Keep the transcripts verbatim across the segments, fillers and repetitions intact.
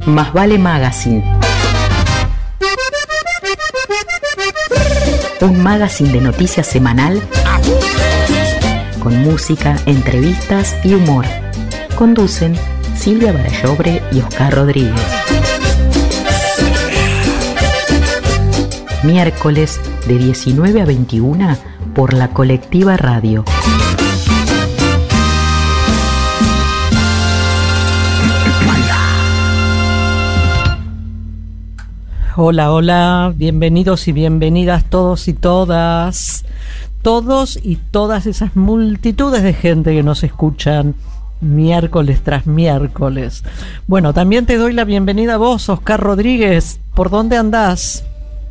Más Vale Magazine. Un magazine de noticias semanal con música, entrevistas y humor. Conducen Silvia Barallobre y Oscar Rodríguez. Miércoles de diecinueve a veintiuna por la Colectiva Radio. Hola, hola, bienvenidos y bienvenidas todos y todas, todos y todas esas multitudes de gente que nos escuchan miércoles tras miércoles. Bueno, también te doy la bienvenida a vos, Oscar Rodríguez. ¿Por dónde andás?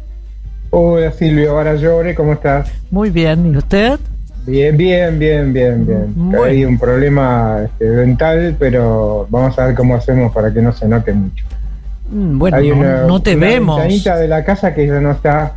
Hola, Silvia Barallobre, ¿cómo estás? Muy bien, ¿y usted? Bien, bien, bien, bien, bien. Bueno. Hay un problema este, dental, pero vamos a ver cómo hacemos para que no se note mucho. Bueno, Hay no, una, no te una vemos. ventanita de la casa que ya no está.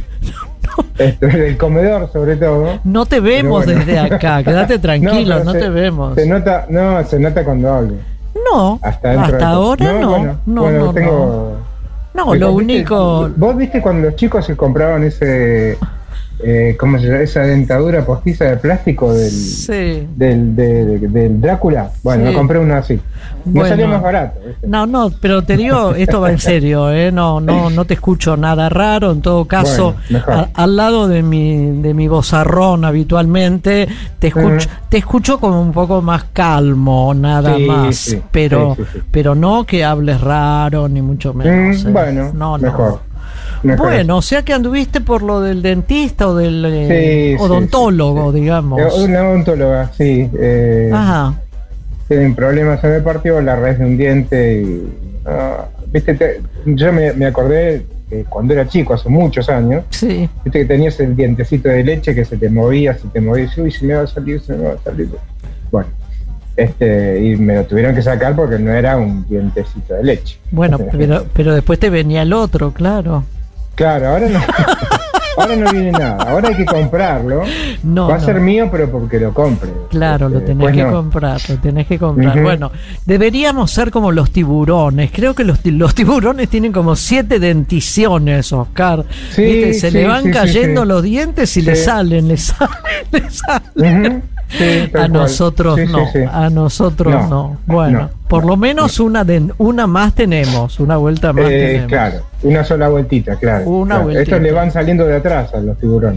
Esto, del comedor, sobre todo. No te vemos bueno. Desde acá, quédate tranquilo, no, no se, te vemos. Se nota, no, se nota cuando hablo. No, hasta, hasta ahora no. Bueno, no, bueno, no, tengo, no. No, lo único. Viste, vos viste cuando los chicos se compraban ese. Eh, ¿Cómo se llama? Esa dentadura postiza de plástico del, sí. del, de, de, del Drácula. Bueno, sí. Me compré uno así. Me bueno, salió más barato. ¿viste? No, no, pero te digo, esto va en serio, ¿eh? No, no, no te escucho nada raro. En todo caso, bueno, a, al lado de mi, de mi vozarrón habitualmente, te escucho, uh-huh. te escucho como un poco más calmo, nada sí, más. Sí, pero, sí, sí, sí. pero no que hables raro, ni mucho menos. Mm, ¿eh? Bueno, no, mejor. No. Mejor. Bueno, o sea que anduviste por lo del dentista o del eh, sí, odontólogo, sí, sí. digamos. Una odontóloga, sí. Eh, Ajá. Tiene un problema, se me partió la raíz de un diente y... Uh, viste, te, yo me, me acordé que cuando era chico, hace muchos años, sí. viste que tenías el dientecito de leche que se te movía, se te movía, y uy, se me va a salir, se me va a salir. Bueno, este, y me lo tuvieron que sacar porque no era un dientecito de leche. Bueno, pero, pero después te venía el otro, claro. Claro, ahora no, ahora no viene nada, ahora hay que comprarlo. No, va a no. ser mío, pero porque lo compre. Claro, este, lo tenés que no. comprar, lo tenés que comprar. Uh-huh. Bueno, deberíamos ser como los tiburones. Creo que los, los tiburones tienen como siete denticiones, Oscar. Sí, ¿Viste? Se sí, le van sí, cayendo sí, los dientes y sí. le salen, le salen, le salen. Uh-huh. Sí, a nosotros sí, no, sí, sí. a nosotros no. no. Bueno, no, por no, lo menos no. una de, una más tenemos, una vuelta más eh, tenemos. Claro, una sola vueltita, claro. Una claro. vueltita. Estos le van saliendo de atrás a los tiburones.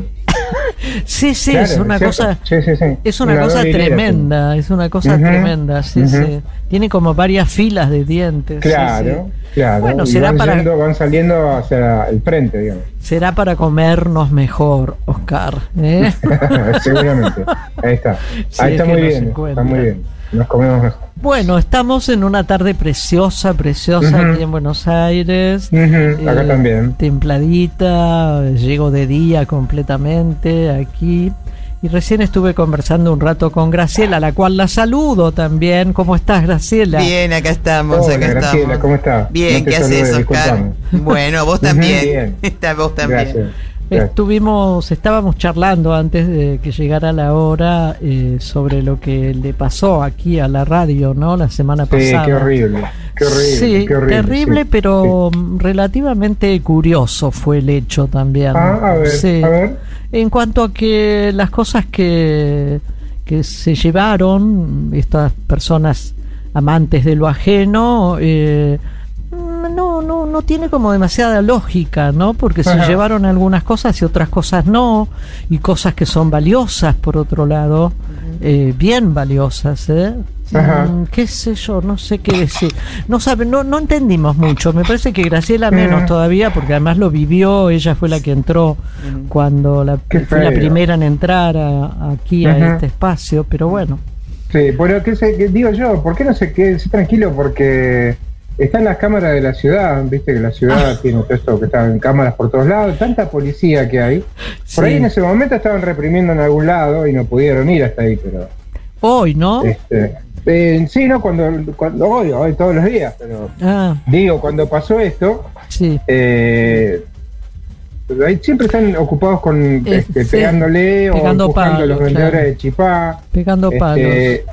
Sí, sí, claro, es una ¿cierto? cosa, sí, sí, sí. es una, una cosa tremenda, sí. es una cosa uh-huh. tremenda, sí, uh-huh. sí. Tiene como varias filas de dientes. Claro, sí, sí. claro. Bueno, y será van, para, yendo, van saliendo hacia el frente, digamos. Será para comernos mejor, Oscar. ¿eh? Seguramente. Ahí está. Sí, Ahí está muy bien, no está muy bien. Nos comemos mejor. Bueno, estamos en una tarde preciosa, preciosa uh-huh. aquí en Buenos Aires. Uh-huh. Acá eh, también. Templadita, llego de día completamente aquí. Y recién estuve conversando un rato con Graciela, a la cual la saludo también. ¿Cómo estás, Graciela? Bien, acá estamos, Hola, acá Graciela, estamos. ¿cómo estás? Bien, no ¿qué haces, Oscar? Bueno, vos también. Bien. Está, vos también. Gracias. Estuvimos, estábamos charlando antes de que llegara la hora eh, sobre lo que le pasó aquí a la radio, ¿no? La semana sí, pasada. Qué horrible, qué horrible. Sí, qué horrible, terrible, sí, pero sí. relativamente curioso fue el hecho también. Ah, a ver, sí. a ver. En cuanto a que las cosas que, que se llevaron estas personas amantes de lo ajeno, eh, no, no, no tiene como demasiada lógica, ¿no? Porque se Ajá. llevaron algunas cosas y otras cosas no, y cosas que son valiosas, por otro lado, eh, bien valiosas, ¿eh? Mm, qué sé yo, no sé qué decir. No sabe, no, no entendimos mucho. Me parece que Graciela menos uh-huh. todavía, porque además lo vivió. Ella fue la que entró uh-huh. cuando la, fue la primera en entrar a, aquí uh-huh. a este espacio. Pero bueno. Sí, pero qué sé, qué digo yo, ¿por qué no se quede tranquilo? Porque están las cámaras de la ciudad, viste que la ciudad ah. tiene todo esto que están cámaras por todos lados, tanta policía que hay. Por sí. ahí en ese momento estaban reprimiendo en algún lado y no pudieron ir hasta ahí, pero hoy, ¿no? Este, eh, sí, no, cuando, cuando hoy, hoy todos los días, pero ah. digo, cuando pasó esto, sí. eh, ahí siempre están ocupados con este, sí, pegándole pegando o empujando palos, a los vendedores claro. de chipá. Pegando este, palos.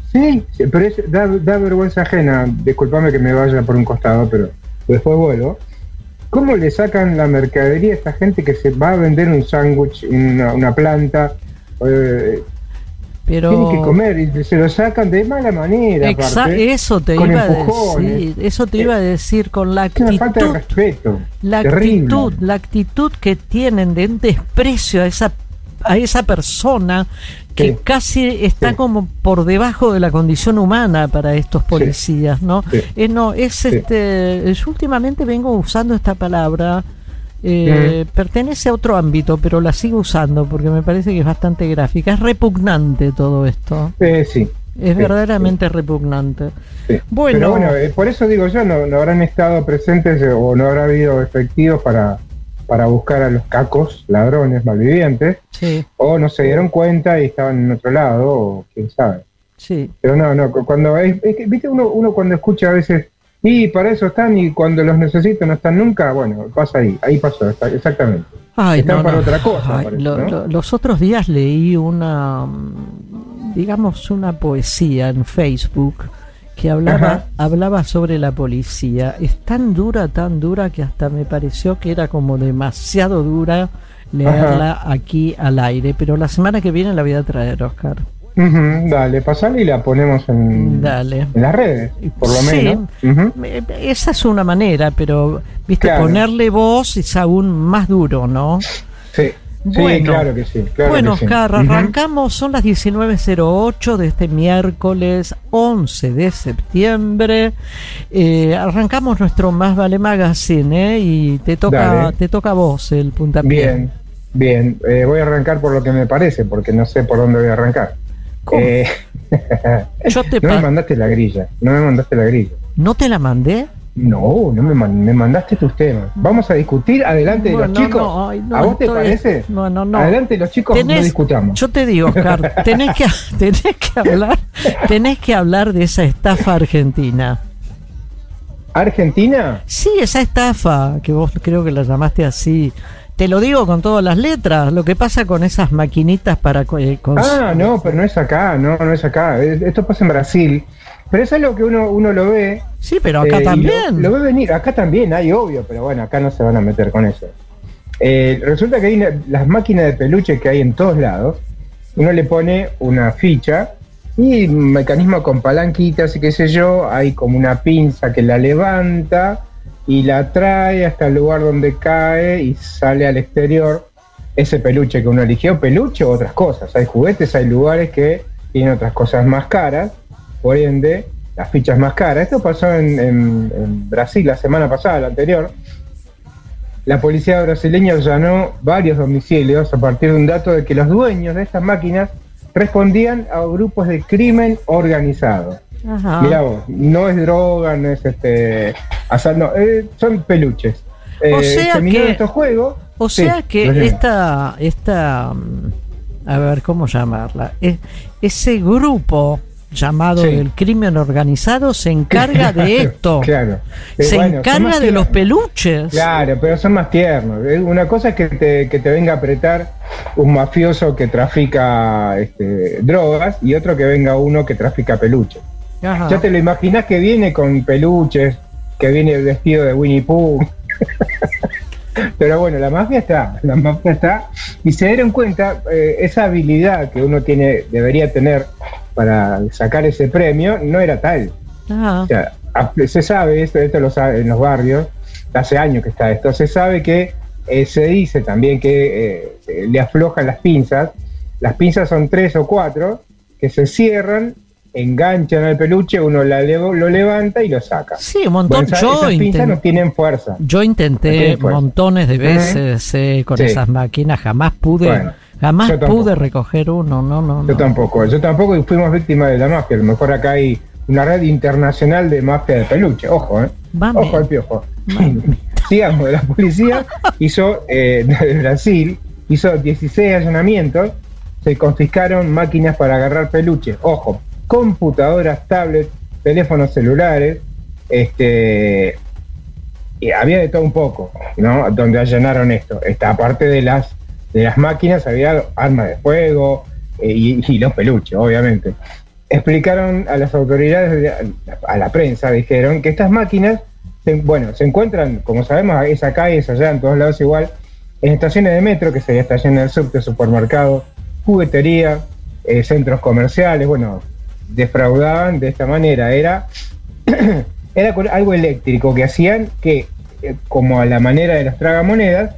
Sí, sí, pero es, da, da vergüenza ajena. Disculpame que me vaya por un costado, pero después vuelvo. ¿Cómo le sacan la mercadería a esta gente que se va a vender un sándwich, una, una planta? Eh, pero tienen que comer y se lo sacan de mala manera. Exa- aparte, eso te con iba empujones. a decir, eso te iba a decir con la Es una falta de actitud, respeto. la terrible. actitud, la actitud que tienen de un desprecio a esa a esa persona que Sí. casi está Sí. como por debajo de la condición humana para estos policías, ¿no? Sí. Eh, no, es Sí. este, yo últimamente vengo usando esta palabra, eh, Mm. pertenece a otro ámbito, pero la sigo usando porque me parece que es bastante gráfica, es repugnante todo esto, Eh, sí. es Sí, verdaderamente repugnante. Sí. Bueno. Pero bueno, eh, por eso digo yo, no, no habrán estado presentes eh, o no habrá habido efectivos para, para buscar a los cacos, ladrones, malvivientes, Sí, o no se dieron cuenta y estaban en otro lado, o quién sabe. sí. Pero no, no, cu- cuando es, es que, viste, uno, uno cuando escucha a veces, y para eso están, y cuando los necesito no están nunca, bueno, pasa ahí, ahí pasó, está- exactamente. Ay, Están no, para no. otra cosa, Ay, parece, lo- ¿no? lo- los otros días leí una, mm, digamos, una poesía en Facebook que hablaba, Ajá. hablaba sobre la policía. Es tan dura, tan dura que hasta me pareció que era como demasiado dura leerla aquí al aire. Pero la semana que viene la voy a traer, Oscar. Ujú, dale, pasale y la ponemos en, Dale. en las redes, por lo Sí. menos. Ujú. Eh, Esa es una manera, pero, viste, Claro. ponerle voz es aún más duro, ¿no? Sí, sí, Bueno. claro que sí. Claro Bueno, que sí. Oscar, Ujú. arrancamos, son las diecinueve cero ocho de este miércoles once de septiembre. Eh, arrancamos nuestro Más Vale Magazine, ¿eh? Y te toca, Dale. te toca a vos el puntapié. Bien, bien. Eh, voy a arrancar por lo que me parece, porque no sé por dónde voy a arrancar. ¿Cómo? Eh, Yo te no me pa- mandaste la grilla, no me mandaste la grilla. ¿No te la mandé? No, no me, man- me mandaste tus temas. Vamos a discutir adelante de No, los no, chicos. no, ay, no, ¿A vos te estoy- parece? No, no, no. Adelante de los chicos, no Tenés- discutamos. Yo te digo, Oscar, tenés que, tenés que hablar, tenés que hablar de esa estafa argentina. ¿Argentina? Sí, esa estafa, que vos creo que la llamaste así. Te lo digo con todas las letras, lo que pasa con esas maquinitas para... co- eh, cons- Ah, no, pero no es acá, no, no es acá. Eh, Esto pasa en Brasil. Pero eso es lo que uno, uno lo ve. Sí, pero acá eh, y también. Lo, lo ve venir, acá también hay, obvio, pero bueno, acá no se van a meter con eso. Eh, resulta que hay una- las máquinas de peluche que hay en todos lados, uno le pone una ficha y un mecanismo con palanquitas y qué sé yo, hay como una pinza que la levanta y la trae hasta el lugar donde cae y sale al exterior ese peluche que uno eligió, peluche o otras cosas. Hay juguetes, hay lugares que tienen otras cosas más caras, por ende, las fichas más caras. Esto pasó en, en- en Brasil la semana pasada, la anterior. La policía brasileña allanó varios domicilios a partir de un dato de que los dueños de estas máquinas respondían a grupos de crimen organizado. Ajá. Mirá vos, no es droga, no es este asalto, no, eh, son peluches. Eh, O sea terminaron que- estos juegos. O Sí, sea que lo llené. esta, esta, mm, a ver, ¿cómo llamarla? Es- ese grupo llamado Sí. del crimen organizado se encarga de esto. Claro. Eh, Se bueno, son encarga más de los tiernos. peluches. Claro, pero son más tiernos. Eh, Una cosa es que te, que te venga a apretar un mafioso que trafica este, drogas y otro que venga uno que trafica peluches. Ajá. Ya te lo imaginas que viene con peluches, que viene vestido de Winnie Pooh. Pero bueno, la mafia está, la mafia está. Y se dieron cuenta, eh, esa habilidad que uno tiene, debería tener para sacar ese premio, no era tal. Ajá. O sea, a- se sabe, esto, esto lo sabe en los barrios, hace años que está esto, se sabe que eh, se dice también que eh, eh, le aflojan las pinzas. Las pinzas son tres o cuatro que se cierran, enganchan al peluche, uno la levo- lo levanta y lo saca. Sí, un montón. Bueno, esa- yo, esas pinzas inten- no tienen fuerza. yo No intenté tiene fuerza. montones de veces eh, con Sí. esas máquinas, jamás pude, Bueno, jamás yo tampoco. pude recoger uno, no, no, Yo no. tampoco, yo tampoco y fuimos víctimas de la mafia. A lo mejor acá hay una red internacional de mafia de peluche. Ojo, ¿eh? Mami. Ojo al piojo. Mami. Sigamos, la policía hizo, eh, de Brasil, hizo dieciséis allanamientos, se confiscaron máquinas para agarrar peluche. Ojo, computadoras, tablets, teléfonos celulares, este... y había de todo un poco, ¿no? Donde allanaron esto. Esta aparte de las de las máquinas había armas de fuego eh, y, y los peluches, obviamente. explicaron a las autoridades, a la prensa, dijeron que estas máquinas, se, bueno, se encuentran, como sabemos, es acá y es allá, en todos lados igual, en estaciones de metro, que sería estaciones de subte, supermercados, juguetería, eh, centros comerciales. Bueno, defraudaban de esta manera. Era, era algo eléctrico que hacían que, eh, como a la manera de las tragamonedas,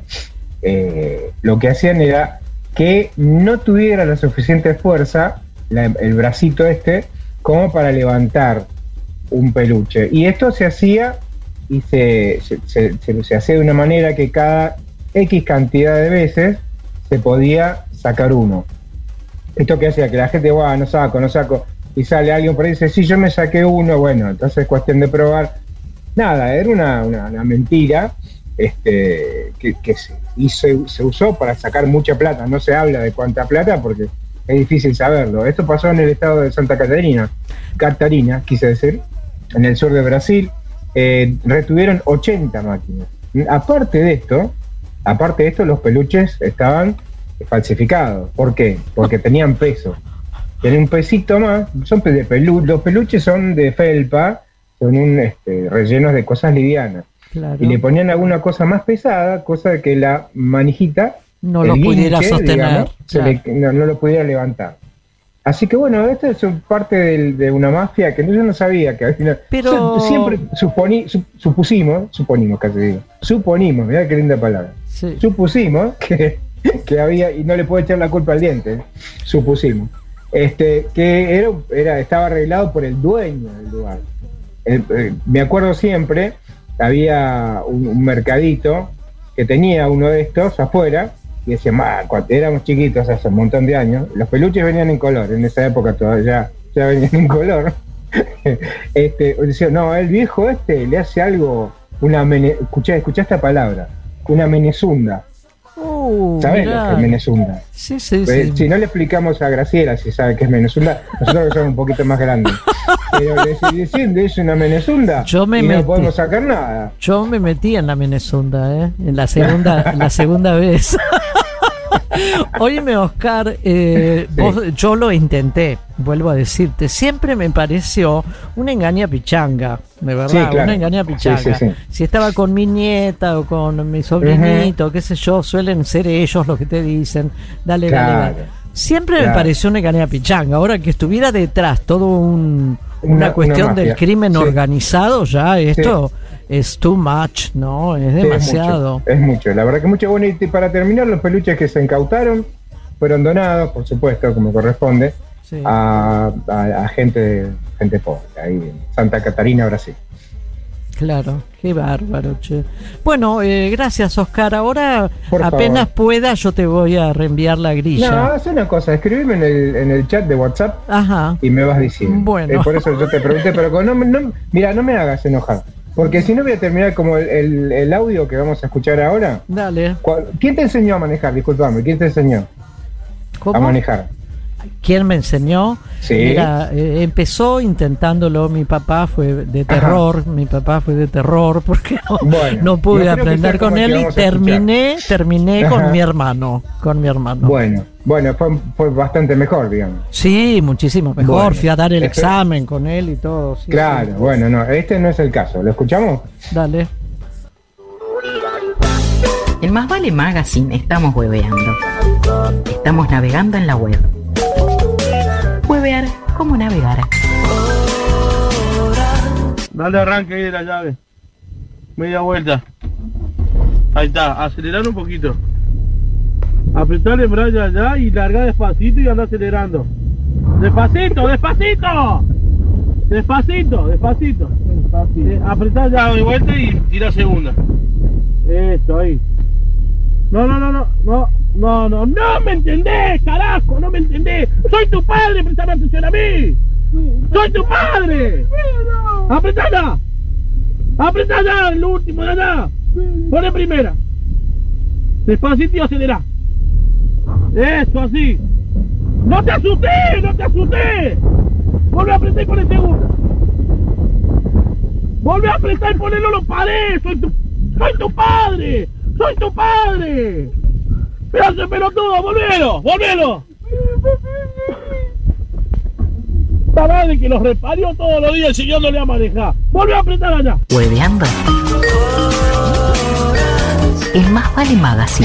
eh, lo que hacían era que no tuviera la suficiente fuerza, la, el bracito este, como para levantar un peluche. Y esto se hacía y se, se, se, se, se hacía de una manera que cada X cantidad de veces se podía sacar uno. Esto que hacía que la gente, guau, no saco, no saco, y sale alguien por ahí y dice, sí, yo me saqué uno, bueno, entonces es cuestión de probar. Nada, era una, una, una mentira este, que, que se, hizo, se usó para sacar mucha plata. No se habla de cuánta plata porque es difícil saberlo. Esto pasó en el estado de Santa Catarina, Catarina, quise decir, en el sur de Brasil. Eh, retuvieron ochenta máquinas. Aparte de esto, aparte de esto, los peluches estaban falsificados. ¿Por qué? Porque tenían peso. Tienen un pesito más. Son de pelu los peluches son de felpa, son un, este, rellenos de cosas livianas. Claro. Y le ponían alguna cosa más pesada, cosa que la manijita no lo pudiera guinche, sostener, digamos, claro. se le, no, no lo pudiera levantar. Así que bueno, esto es parte de, de una mafia que yo no sabía que al final. Pero siempre suponí, su, supusimos, suponimos casi digo, suponimos, mirá qué linda palabra. Sí. Supusimos que, que había, y no le puedo echar la culpa al diente, supusimos, este, que era, era, estaba arreglado por el dueño del lugar. El, eh, me acuerdo siempre, había un, un mercadito que tenía uno de estos afuera. Y decía, cuando éramos chiquitos hace un montón de años, los peluches venían en color, en esa época todavía ya venían en color. este, decía, no, el viejo este le hace algo, una mene, escuchá, escuchá esta palabra, una menezunda. Uh, ¿Sabes lo que es menezunda? Sí, sí, pues, sí. Si no le explicamos a Graciela si sabe qué es menezunda, nosotros que somos un poquito más grandes. Pero le estoy diciendo, es una menezunda yo me y metí, no podemos sacar nada. Yo me metí en la menezunda, ¿eh? En la segunda, en la segunda vez. Óyeme, Oscar, eh, sí. vos, yo lo intenté, vuelvo a decirte, siempre me pareció una engaña pichanga, de verdad, sí, claro. Una engaña pichanga. Sí, sí, sí. Si estaba con mi nieta o con mi sobrinito, uh-huh. qué sé yo, suelen ser ellos los que te dicen, dale, claro. dale, dale. Siempre claro. me pareció una engaña pichanga. Ahora que estuviera detrás todo un, una, una cuestión una del crimen sí. organizado, ya esto... Sí. Es too much, ¿no? Es demasiado. Sí, es, mucho, es mucho, la verdad que mucho. Bueno, y para terminar, los peluches que se incautaron fueron donados, por supuesto, como corresponde, sí. a, a, a gente, gente pobre, ahí en Santa Catarina, Brasil. Claro, qué bárbaro, che. Bueno, eh, gracias, Oscar. Ahora, por apenas favor. pueda, yo te voy a reenviar la grilla. No, haz una cosa, escribime en el, en el chat de WhatsApp. Ajá. Y me vas diciendo. Bueno. Eh, por eso yo te pregunté, pero no, no, mira, no me hagas enojar. Porque si no voy a terminar como el, el, el audio que vamos a escuchar ahora. Dale. ¿Quién te enseñó a manejar? Disculpame, ¿quién te enseñó ¿Cómo? a manejar? ¿Quién me enseñó? Sí. Mira, eh, empezó intentándolo, mi papá fue de terror, Ajá. mi papá fue de terror porque no, bueno, no pude no aprender con él y terminé, terminé Ajá. con mi hermano, con mi hermano. Bueno, bueno, fue, fue bastante mejor, digamos. Sí, muchísimo mejor, bueno, fui a dar el este... examen con él y todo. Sí, claro, sí. bueno, no, este no es el caso, ¿lo escuchamos? Dale. En Más Vale Magazine estamos hueveando. Estamos navegando en la web. Huevear como navegar. Dale arranque ahí de la llave. Media vuelta. Ahí está, acelerar un poquito. Apretar el embrague allá y largar despacito y anda acelerando. Despacito, despacito. Despacito, despacito. Eh, apretar ya de vuelta y tira segunda. Esto, ahí. No, no, no, no, no, no, no, no me entendés, carajo, no me entendés. Soy tu padre, prestame atención a mí. Soy tu padre. Apretá ya. Apretá ya, el último de allá. Pone primera. Despacito y acelera. Eso, así. No te asustes, no te asustes. Vuelve a apretar y pone segunda. Vuelve a apretar y ponelo, lo paré. Soy tu, soy tu padre. ¡Soy tu padre! ¡Pedazo de pelotudo! ¡Volvelo! ¡Volvelo! La madre que los reparió todos los días enseñándole a manejar. Volvió a apretar allá. Hueveando. El Más Vale Magazine.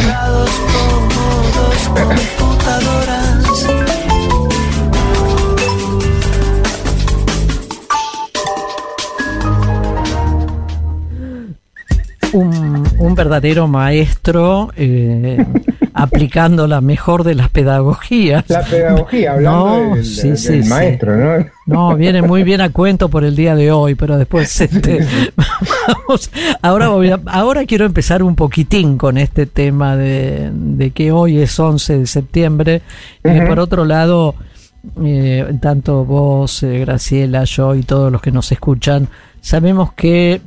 Un, un verdadero maestro eh, aplicando la mejor de las pedagogías. La pedagogía, hablando no, del, sí, del, sí, del sí. maestro, ¿no? No, viene muy bien a cuento por el día de hoy, pero después este, vamos, ahora voy a, ahora quiero empezar un poquitín con este tema de, de que hoy es once de septiembre y que, Uh-huh. por otro lado, eh, tanto vos, eh, Graciela, yo y todos los que nos escuchan, sabemos que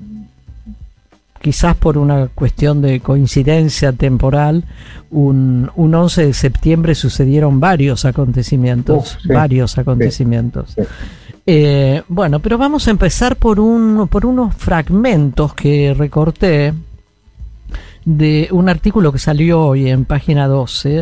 quizás por una cuestión de coincidencia temporal, un, un once de septiembre sucedieron varios acontecimientos, Uf, sí, varios acontecimientos. Sí. Eh, bueno, pero vamos a empezar por un, por unos fragmentos que recorté de un artículo que salió hoy en página doce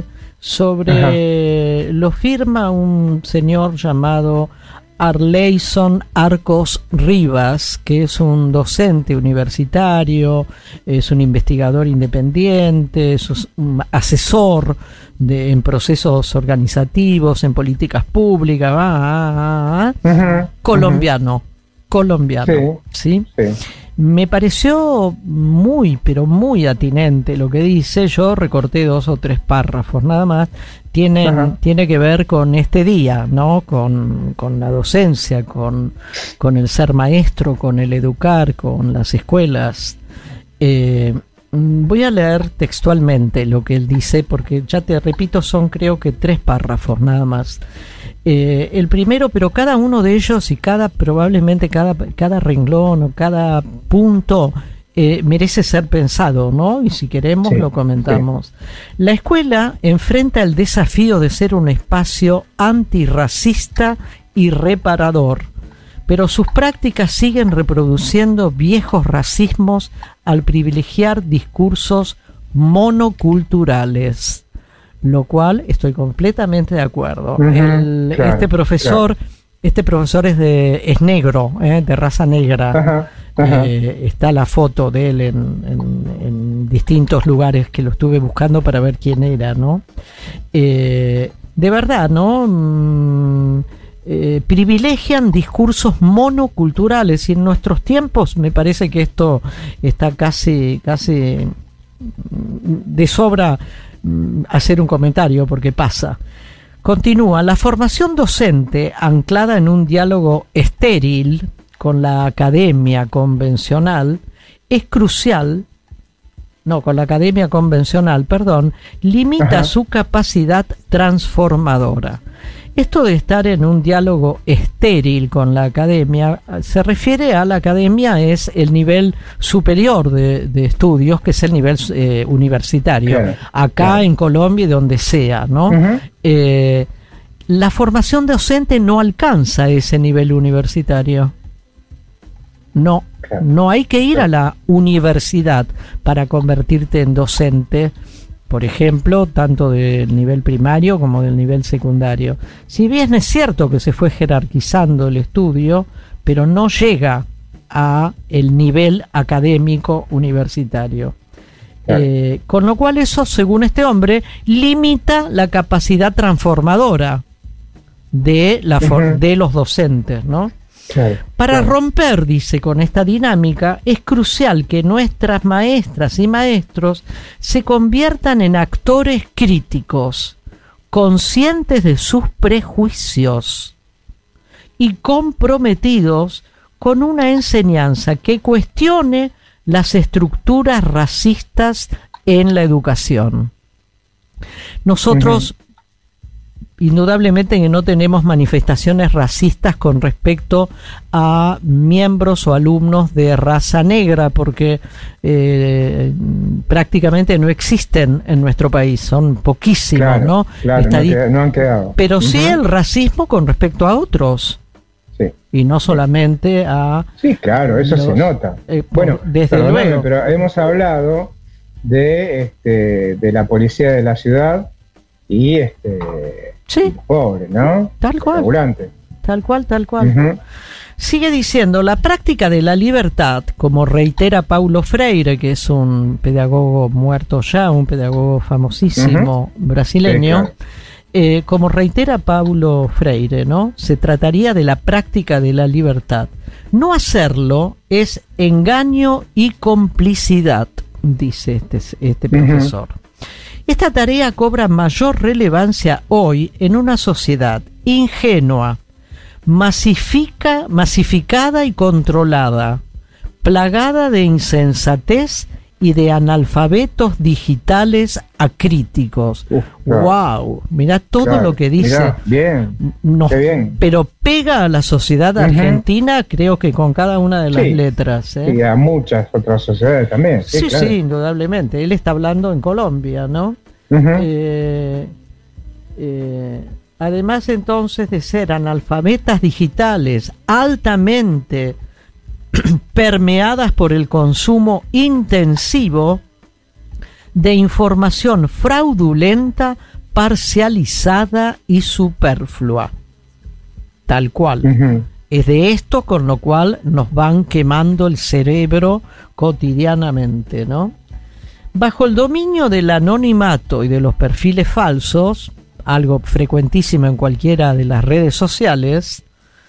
sobre, Ajá. lo firma un señor llamado Arleison Arcos Rivas, que es un docente universitario, es un investigador independiente, es un asesor de, en procesos organizativos, en políticas públicas, ah, ah, ah, uh-huh, colombiano, uh-huh. colombiano, ¿sí? ¿sí? Sí. Me pareció muy, pero muy atinente lo que dice. Yo recorté dos o tres párrafos nada más. Tienen, tiene que ver con este día, ¿no? Con, con la docencia, con, con el ser maestro, con el educar, con las escuelas. Eh, voy a leer textualmente lo que él dice, porque ya te repito, son creo que tres párrafos nada más. Eh, el primero, pero cada uno de ellos y cada probablemente cada, cada renglón o cada punto eh, merece ser pensado, ¿no? Y si queremos, sí, lo comentamos. Sí. La escuela enfrenta el desafío de ser un espacio antirracista y reparador, pero sus prácticas siguen reproduciendo viejos racismos al privilegiar discursos monoculturales. Lo cual estoy completamente de acuerdo. Uh-huh, el, claro, este profesor, claro. este profesor es de es negro, eh, de raza negra. Uh-huh, uh-huh. Eh, está la foto de él en, en, en distintos lugares que lo estuve buscando para ver quién era, ¿no? Eh, de verdad, ¿no? Mm, eh, privilegian discursos monoculturales y en nuestros tiempos me parece que esto está casi, casi de sobra hacer un comentario porque pasa. Continúa, la formación docente anclada en un diálogo estéril con la academia convencional es crucial, no, con la academia convencional, perdón, limita Ajá. su capacidad transformadora. Esto de estar en un diálogo estéril con la academia se refiere a la academia, es el nivel superior de, de estudios, que es el nivel eh, universitario, claro, acá claro. en Colombia y donde sea, ¿no? Uh-huh. Eh, la formación docente no alcanza ese nivel universitario. No, claro. no hay que ir claro. a la universidad para convertirte en docente. Por ejemplo, tanto del nivel primario como del nivel secundario. Si bien es cierto que se fue jerarquizando el estudio, pero no llega a el nivel académico universitario. Claro. Eh, con lo cual eso, según este hombre, limita la capacidad transformadora de, la for- uh-huh. de los docentes, ¿no? Claro, Para claro. romper, dice, con esta dinámica, es crucial que nuestras maestras y maestros se conviertan en actores críticos, conscientes de sus prejuicios y comprometidos con una enseñanza que cuestione las estructuras racistas en la educación. Nosotros... Uh-huh. Indudablemente que no tenemos manifestaciones racistas con respecto a miembros o alumnos de raza negra, porque eh, prácticamente no existen en nuestro país, son poquísimos, claro, ¿no? Claro, Estadí- no, no han quedado. Pero uh-huh. sí el racismo con respecto a otros. Sí. Y no solamente a... Sí, claro, eso los, se nota. Eh, bueno, desde luego. Pero hemos hablado de, este, de la policía de la ciudad y este... Sí. Pobre, ¿no? Tal cual. Laburante. tal cual, tal cual. Ujú. Sigue diciendo, la práctica de la libertad, como reitera Paulo Freire, que es un pedagogo muerto ya, un pedagogo famosísimo Ujú. brasileño, Sí, claro. eh, como reitera Paulo Freire, ¿no? Se trataría de la práctica de la libertad. No hacerlo es engaño y complicidad, dice este, este Ujú. profesor. Esta tarea cobra mayor relevancia hoy en una sociedad ingenua, masifica, masificada y controlada, plagada de insensatez y de analfabetos digitales acríticos. Uf, claro. ¡Wow! Mirá todo Claro. lo que dice. Mirá, bien. Nos- Qué bien. Pero pega a la sociedad Ujú. argentina, creo que con cada una de las Sí. letras. ¿eh? Y a muchas otras sociedades también. Sí, Sí, sí, claro. indudablemente. Él está hablando en Colombia, ¿no? Ujú. Eh, eh, además entonces de ser analfabetas digitales altamente permeadas por el consumo intensivo de información fraudulenta, parcializada y superflua. Tal cual. Ujú. Es de esto con lo cual nos van quemando el cerebro cotidianamente, ¿no? Bajo el dominio del anonimato y de los perfiles falsos, algo frecuentísimo en cualquiera de las redes sociales,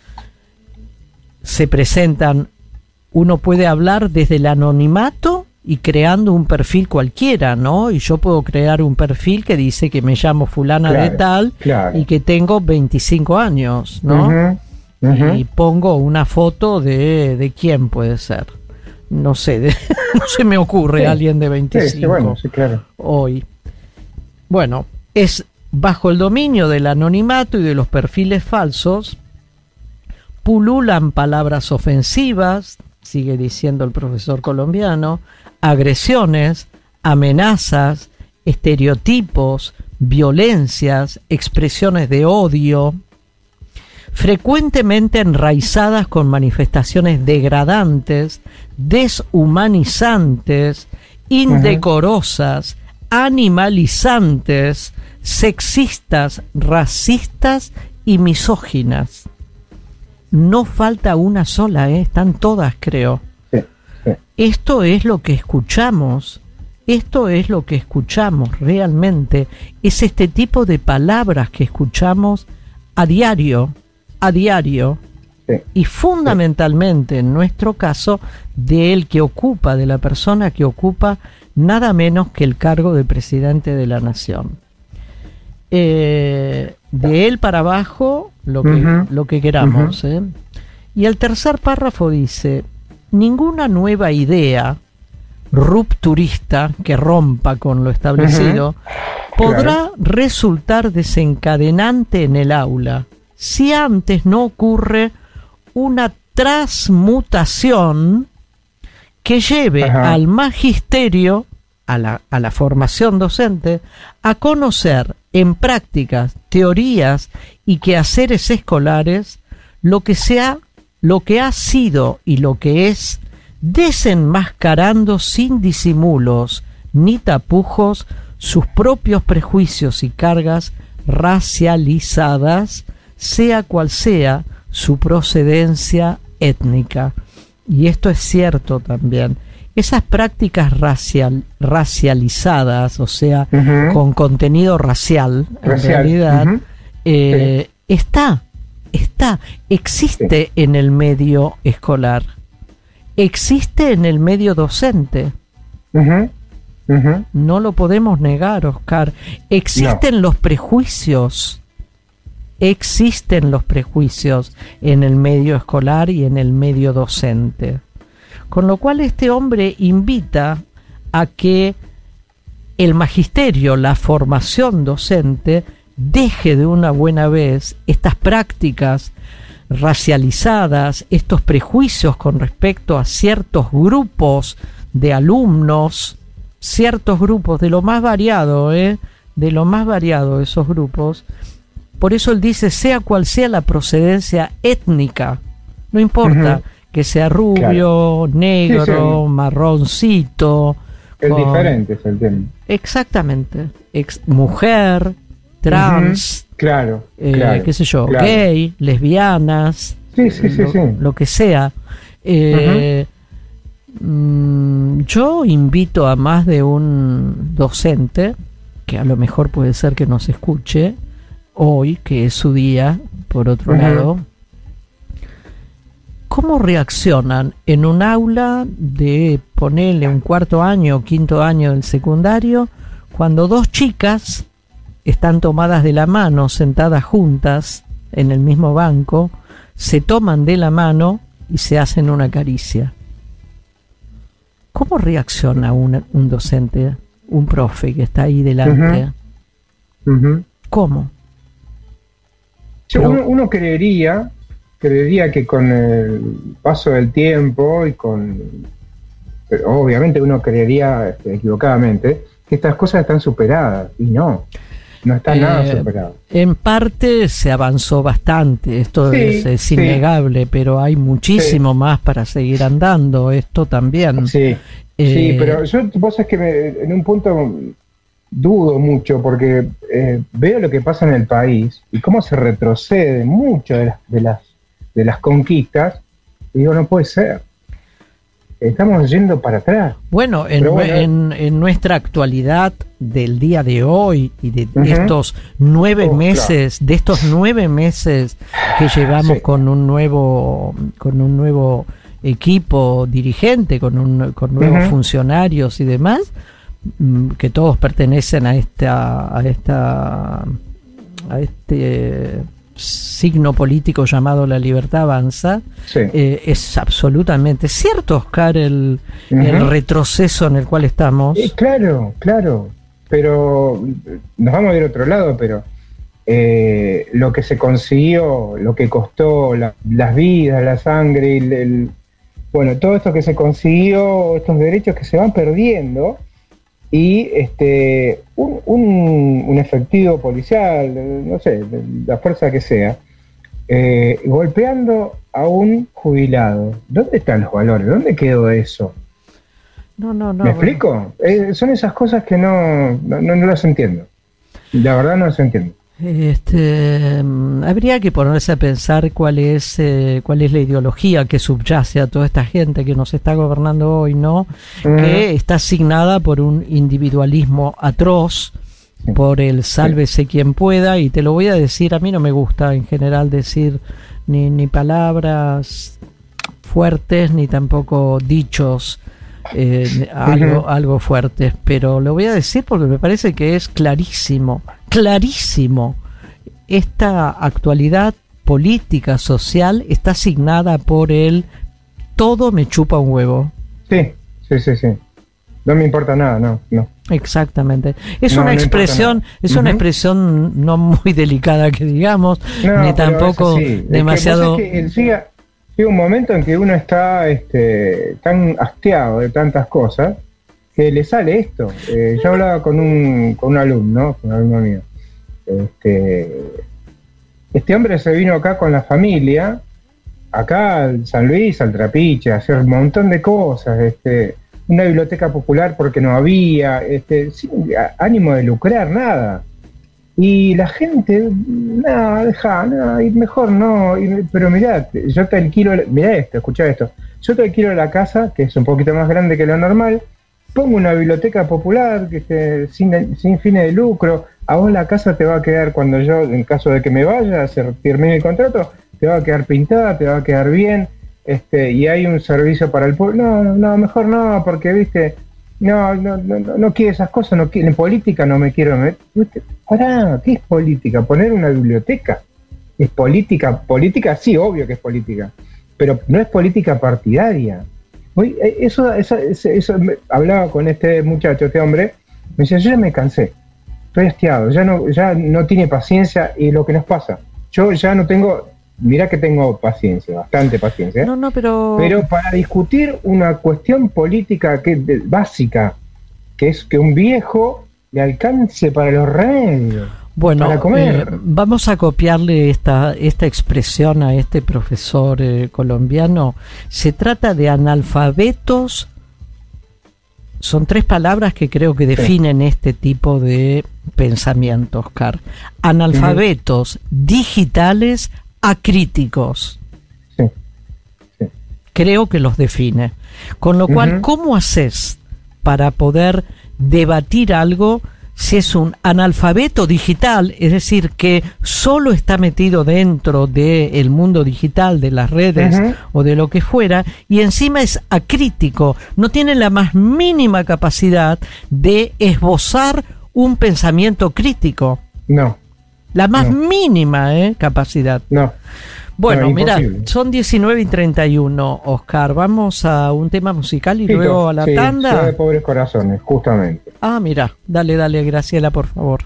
se presentan, uno puede hablar desde el anonimato y creando un perfil cualquiera, ¿no? Y yo puedo crear un perfil que dice que me llamo fulana Claro, de tal claro. y que tengo veinticinco años, ¿no? Ujú. Ujú. Y pongo una foto de, de quién puede ser. No sé, de- no se me ocurre Sí. alguien de Sí, veinticinco sí, bueno, sí, claro. hoy. Bueno, es bajo el dominio del anonimato y de los perfiles falsos, pululan palabras ofensivas, sigue diciendo el profesor colombiano, agresiones, amenazas, estereotipos, violencias, expresiones de odio, frecuentemente enraizadas con manifestaciones degradantes, deshumanizantes, indecorosas, animalizantes, sexistas, racistas y misóginas. No falta una sola, ¿eh? Están todas, creo. Sí, sí. Esto es lo que escuchamos. Esto es lo que escuchamos realmente. Es este tipo de palabras que escuchamos a diario, a diario. Sí. Y fundamentalmente, en nuestro caso, del que ocupa, de la persona que ocupa nada menos que el cargo de presidente de la nación. Eh, de él para abajo, lo que, Ujú. lo que queramos. ¿eh? Y el tercer párrafo dice, ninguna nueva idea rupturista que rompa con lo establecido podrá Claro. resultar desencadenante en el aula si antes no ocurre una transmutación que lleve Ajá. al magisterio, a la, a la formación docente, a conocer en prácticas, teorías y quehaceres escolares lo que sea, lo que ha sido y lo que es, desenmascarando sin disimulos ni tapujos sus propios prejuicios y cargas racializadas, sea cual sea su procedencia étnica. Y esto es cierto también. Esas prácticas racial, racializadas, o sea, Ujú. con contenido racial, en Racial, realidad, ujú. eh, está, está, existe en el medio escolar, existe en el medio docente. Ujú. Ujú. No lo podemos negar, Oscar. Existen los prejuicios. Existen los prejuicios en el medio escolar y en el medio docente. Con lo cual este hombre invita a que el magisterio, la formación docente, deje de una buena vez estas prácticas racializadas, estos prejuicios con respecto a ciertos grupos de alumnos, ciertos grupos de lo más variado, ¿eh? de lo más variado de esos grupos. Por eso él dice, sea cual sea la procedencia étnica, no importa Ujú. que sea rubio, Claro. negro, Sí, sí. marroncito. Es con- diferente es el tema. Exactamente. Ex- mujer, trans, Claro, eh, claro, qué sé yo, claro. gay, lesbianas, Sí, sí, sí, lo, sí. lo que sea. Eh, uh-huh. mmm, yo invito a más de un docente, que a lo mejor puede ser que nos escuche hoy, que es su día, por otro uh-huh. lado. ¿Cómo reaccionan en un aula de ponerle un cuarto año o quinto año del secundario cuando dos chicas están tomadas de la mano, sentadas juntas en el mismo banco, se toman de la mano y se hacen una caricia? ¿Cómo reacciona un, un docente, un profe que está ahí delante? Uh-huh. Uh-huh. ¿Cómo? Pero, uno, uno creería... Creería que con el paso del tiempo y con... Pero obviamente uno creería este, equivocadamente que estas cosas están superadas, y no, no están eh, nada superadas. En parte se avanzó bastante, esto sí, es, es innegable, sí. pero hay muchísimo sí. más para seguir andando, esto también. Sí, eh, sí, pero yo, vos sabés que me, en un punto dudo mucho, porque eh, veo lo que pasa en el país y cómo se retrocede mucho de las, de las de las conquistas, y digo, no puede ser. Estamos yendo para atrás. Bueno, en, bueno, en, en nuestra actualidad del día de hoy y de uh-huh. estos nueve oh, meses, claro. de estos nueve meses que llevamos sí. con un nuevo, con un nuevo equipo dirigente, con un, con nuevos uh-huh. funcionarios y demás, que todos pertenecen a esta, a esta, a este signo político llamado La Libertad Avanza, sí. eh, es absolutamente cierto, Oscar, el, uh-huh. el retroceso en el cual estamos. Eh, claro, claro, pero nos vamos a ir a otro lado, pero eh, lo que se consiguió, lo que costó, la, las vidas, la sangre, el, el, bueno, todo esto que se consiguió, estos derechos que se van perdiendo, y este un, un, un efectivo policial, no sé, la fuerza que sea, eh, golpeando a un jubilado. ¿Dónde están los valores? ¿Dónde quedó eso? No, no, no. ¿Me explico? Eh, son esas cosas que no, no, no las entiendo. La verdad no las entiendo. Este, habría que ponerse a pensar cuál es eh, cuál es la ideología que subyace a toda esta gente que nos está gobernando hoy, ¿no? Uh-huh. Que está asignada por un individualismo atroz, sí. por el sálvese sí. quien pueda, y te lo voy a decir, a mí no me gusta en general decir ni, ni palabras fuertes ni tampoco dichos eh, algo, uh-huh. algo fuertes, pero lo voy a decir porque me parece que es clarísimo clarísimo. Esta actualidad política, social, está asignada por el todo me chupa un huevo. Sí, sí, sí, sí. No me importa nada, no, no. Exactamente. Es no, una no expresión, es uh-huh. una expresión no muy delicada que digamos, no, ni tampoco demasiado. Es que, es que llega, llega un momento en que uno está este, tan hastiado de tantas cosas que le sale esto. Eh, yo hablaba con un, con un alumno, con un alumno mío. Este, este hombre se vino acá con la familia, acá al San Luis, al Trapiche, a hacer un montón de cosas, este, una biblioteca popular porque no había, este, sin ánimo de lucrar, nada. Y la gente, nada, deja, nada, y mejor no, y, pero mirá, yo te alquilo, mirá esto, escuchá esto, yo te alquilo la casa, que es un poquito más grande que lo normal, pongo una biblioteca popular que esté sin, sin fines de lucro, a vos la casa te va a quedar, cuando yo, en caso de que me vaya, se termine el contrato, te va a quedar pintada, te va a quedar bien, este, y hay un servicio para el pueblo. No, no, mejor no, porque viste, no, no, no, no quiero esas cosas, no quiero, en política no me quiero meter. Pará, ¿qué es política? Poner una biblioteca. ¿Es política? Política, sí, obvio que es política, pero no es política partidaria. Eso, eso, eso, eso, hablaba con este muchacho, este hombre, me decía, yo ya me cansé, estoy hastiado, ya no, ya no tiene paciencia, y lo que nos pasa, yo ya no tengo, mirá que tengo paciencia, bastante paciencia, no, no, pero... pero para discutir una cuestión política que, de, básica, que es que un viejo le alcance para los remedios. Bueno, eh, vamos a copiarle esta, esta expresión a este profesor eh, colombiano. Se trata de analfabetos son tres palabras que creo que definen sí. este tipo de pensamiento, Oscar. Analfabetos uh-huh. digitales acríticos. Sí. Sí. Creo que los define. Con lo cual, uh-huh. ¿cómo haces para poder debatir algo si es un analfabeto digital? Es decir, que solo está metido dentro del mundo digital, de las redes uh-huh. o de lo que fuera, y encima es acrítico, no tiene la más mínima capacidad de esbozar un pensamiento crítico. No. La más no. mínima eh, capacidad. No. Bueno, no, mira, son diecinueve y treinta y uno, Oscar. Vamos a un tema musical y Pico, luego a la sí, tanda. Ciudad de Pobres Corazones, justamente. Ah, mira, dale, dale, Graciela, por favor.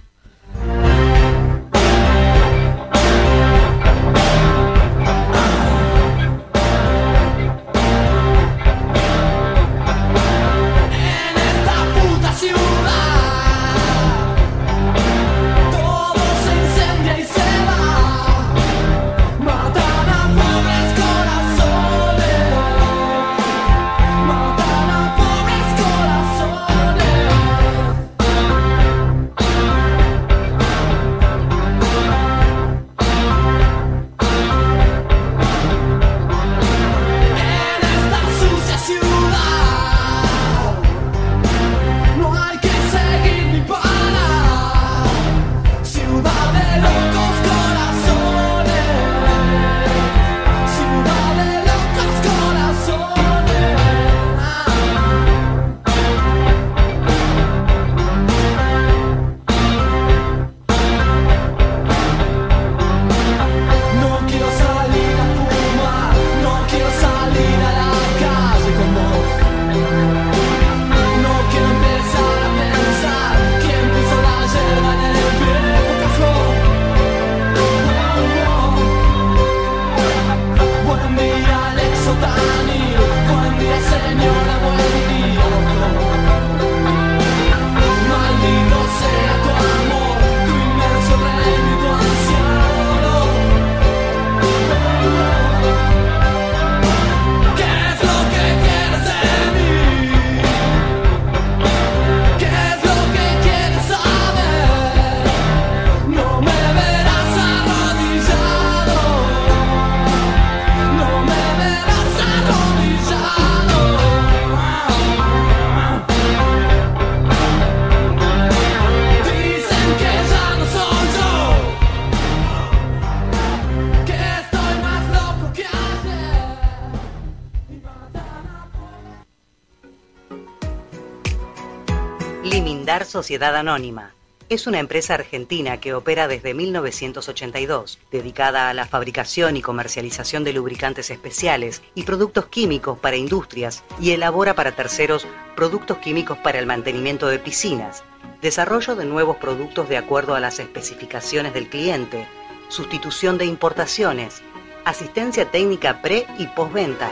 Limindar Sociedad Anónima es una empresa argentina que opera desde mil novecientos ochenta y dos, dedicada a la fabricación y comercialización de lubricantes especiales y productos químicos para industrias, y elabora para terceros productos químicos para el mantenimiento de piscinas, desarrollo de nuevos productos de acuerdo a las especificaciones del cliente, sustitución de importaciones, asistencia técnica pre y postventa.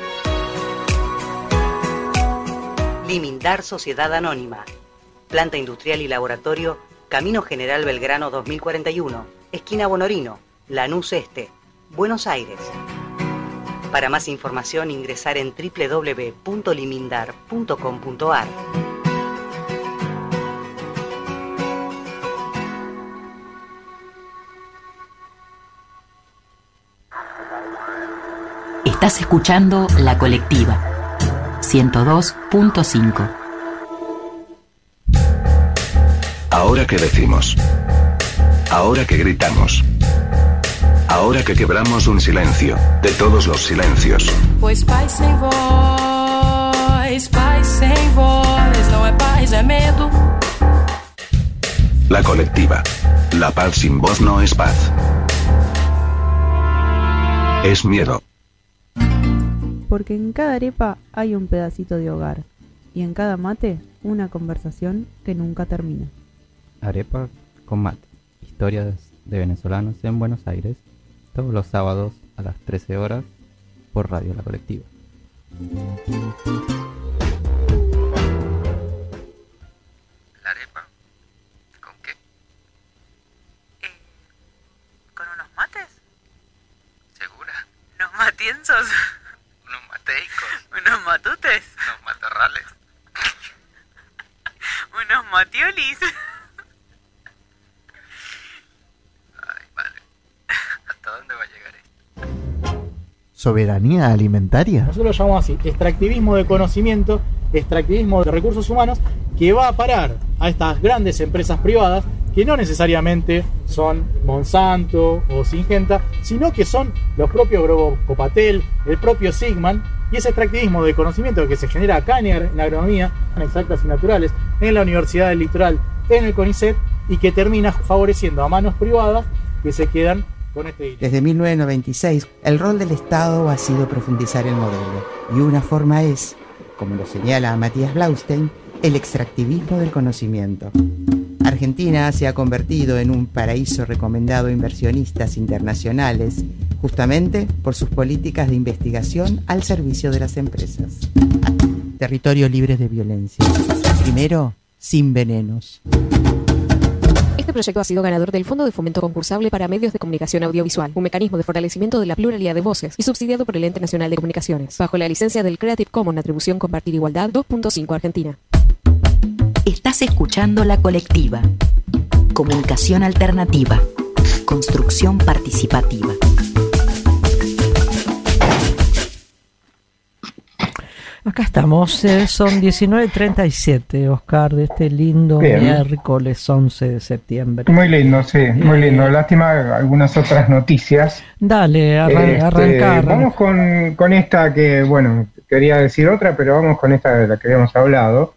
Limindar Sociedad Anónima. Planta industrial y laboratorio, Camino General Belgrano dos mil cuarenta y uno, esquina Bonorino, Lanús Este, Buenos Aires. Para más información ingresar en doble u doble u doble u punto limindar punto com punto a r. Estás escuchando La Colectiva ciento dos punto cinco. Ahora que decimos, ahora que gritamos, ahora que quebramos un silencio, de todos los silencios. Pois paz sem voz, paz sem voz, não é paz, é medo. La Colectiva. La paz sin voz no es paz. Es miedo. Porque en cada arepa hay un pedacito de hogar y en cada mate una conversación que nunca termina. Arepa con mate. Historias de venezolanos en Buenos Aires. Todos los sábados a las trece horas por Radio La Colectiva. ¿La arepa? ¿Con qué? Eh, ¿Con unos mates? ¿Segura? ¿Unos matienzos? ¿Unos mateicos? ¿Unos matutes? ¿Unos matorrales? Matiolis. Ay, vale. ¿Hasta dónde va a llegar esto? ¿Soberanía alimentaria? Nosotros lo llamamos así, extractivismo de conocimiento, extractivismo de recursos humanos, que va a parar a estas grandes empresas privadas que no necesariamente son Monsanto o Syngenta, sino que son los propios Grobocopatel, el propio Sigman, y ese extractivismo de conocimiento que se genera acá en la agronomía, en exactas y naturales, en la Universidad del Litoral, en el CONICET, y que termina favoreciendo a manos privadas que se quedan con este dinero. Desde mil novecientos noventa y seis, el rol del Estado ha sido profundizar el modelo, y una forma es, como lo señala Matías Blaustein, el extractivismo del conocimiento. Argentina se ha convertido en un paraíso recomendado a inversionistas internacionales, justamente por sus políticas de investigación al servicio de las empresas. Territorio libre de violencia. Primero, sin venenos. Este proyecto ha sido ganador del Fondo de Fomento Concursable para Medios de Comunicación Audiovisual, un mecanismo de fortalecimiento de la pluralidad de voces, y subsidiado por el Ente Nacional de Comunicaciones, bajo la licencia del Creative Commons Atribución Compartir Igualdad dos punto cinco Argentina. Estás escuchando La Colectiva. Comunicación alternativa. Construcción participativa. Acá estamos, eh, son diecinueve treinta y siete, Oscar, de este lindo Bien. miércoles once de septiembre. Muy lindo, sí, muy Eh, lindo. Lástima algunas otras noticias. Dale, arran- Este, arrancar. Vamos con, con esta que, bueno, quería decir otra, pero vamos con esta de la que habíamos hablado.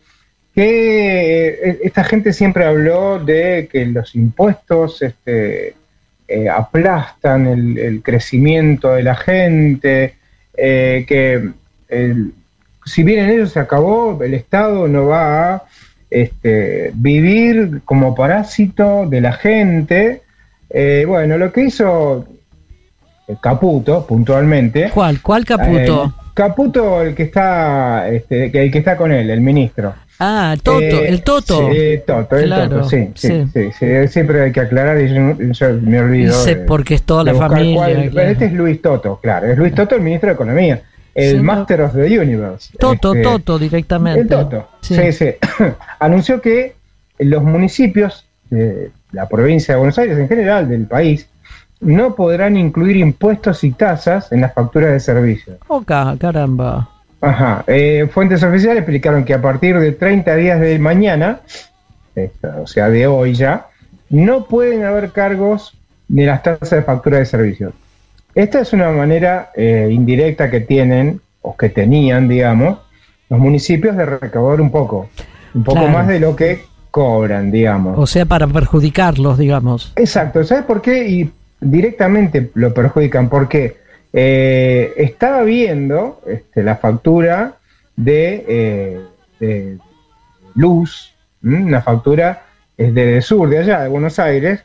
Que eh, esta gente siempre habló de que los impuestos este, eh, aplastan el, el crecimiento de la gente, eh, que el, si bien en ello se acabó, el Estado no va a este, vivir como parásito de la gente. Eh, bueno, lo que hizo Caputo, puntualmente. ¿Cuál? ¿Cuál Caputo? Eh, Caputo, el que está, este, que- el que está con él, el ministro. Ah, Toto, Eh, el Toto. Sí, Toto, el Claro, Toto, sí, sí, sí. sí, sí, siempre hay que aclarar y yo, yo me olvido. Dice de- porque es toda de la buscar familia, cuál- claro. Este es Luis Toto, claro, es Luis Toto, el ministro de Economía, el Sí, no. Master of the Universe. Toto, Este, Toto directamente. El Toto, Sí. sí, sí. Anunció que los municipios de la provincia de Buenos Aires, en general del país, no podrán incluir impuestos y tasas en las facturas de servicios. Oh, ca- caramba. Ajá. Eh, fuentes oficiales explicaron que a partir de treinta días de mañana, esta, o sea, de hoy ya, no pueden haber cargos de las tasas de factura de servicios. Esta es una manera eh, indirecta que tienen, o que tenían, digamos, los municipios de recaudar un poco, un poco Claro. más de lo que cobran, digamos. O sea, para perjudicarlos, digamos. Exacto, ¿sabes por qué? Y directamente lo perjudican, porque eh, estaba viendo este, la factura de, eh, de luz, ¿m? Una factura es de sur, de allá, de Buenos Aires,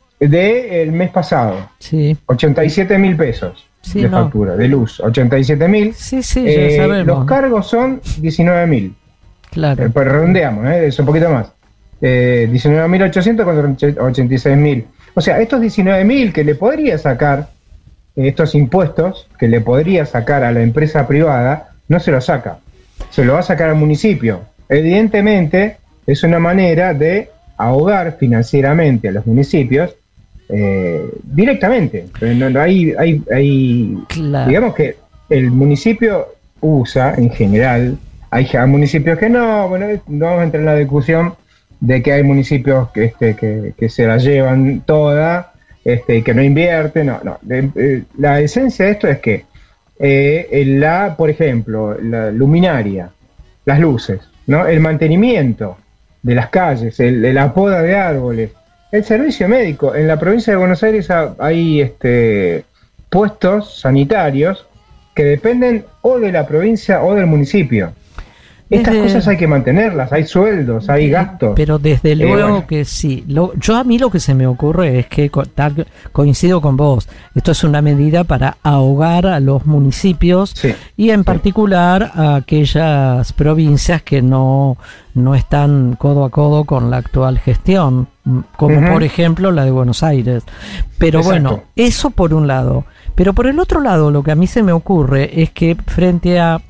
del mes pasado. Sí. ochenta y siete mil pesos Sí, de no. factura, de luz, ochenta y siete mil. Sí, sí, ya sabemos. Los cargos son diecinueve mil. Claro. Eh, pues redondeamos, ¿eh? Es un poquito más. Eh, diecinueve mil ochocientos contra ochenta y seis mil. O sea, estos diecinueve mil que le podría sacar, eh, estos impuestos que le podría sacar a la empresa privada, no se lo saca. Se lo va a sacar al municipio. Evidentemente, es una manera de ahogar financieramente a los municipios eh, directamente. Eh, no- no hay, hay, hay- Claro. digamos que el municipio usa en general, hay ja- municipios que no, bueno, no vamos a entrar en la discusión de que hay municipios que, este, que, que se la llevan toda, este, y que no invierten, no, no. De- eh, la esencia de esto es que eh, en la, por ejemplo, la luminaria, las luces, ¿no? El mantenimiento de las calles, el, la poda de árboles, el servicio médico. En la provincia de Buenos Aires ha- hay este, puestos sanitarios que dependen o de la provincia o del municipio. Estas Desde- cosas hay que mantenerlas, hay sueldos, hay gastos. Pero desde Eh, luego bueno. que sí. Lo, yo a mí lo que se me ocurre es que co- tal- coincido con vos. Esto es una medida para ahogar a los municipios y en particular a aquellas provincias que no, no están codo a codo con la actual gestión, m- como Ujú. por ejemplo la de Buenos Aires. Pero Exacto. bueno, eso por un lado. Pero por el otro lado, lo que a mí se me ocurre es que frente a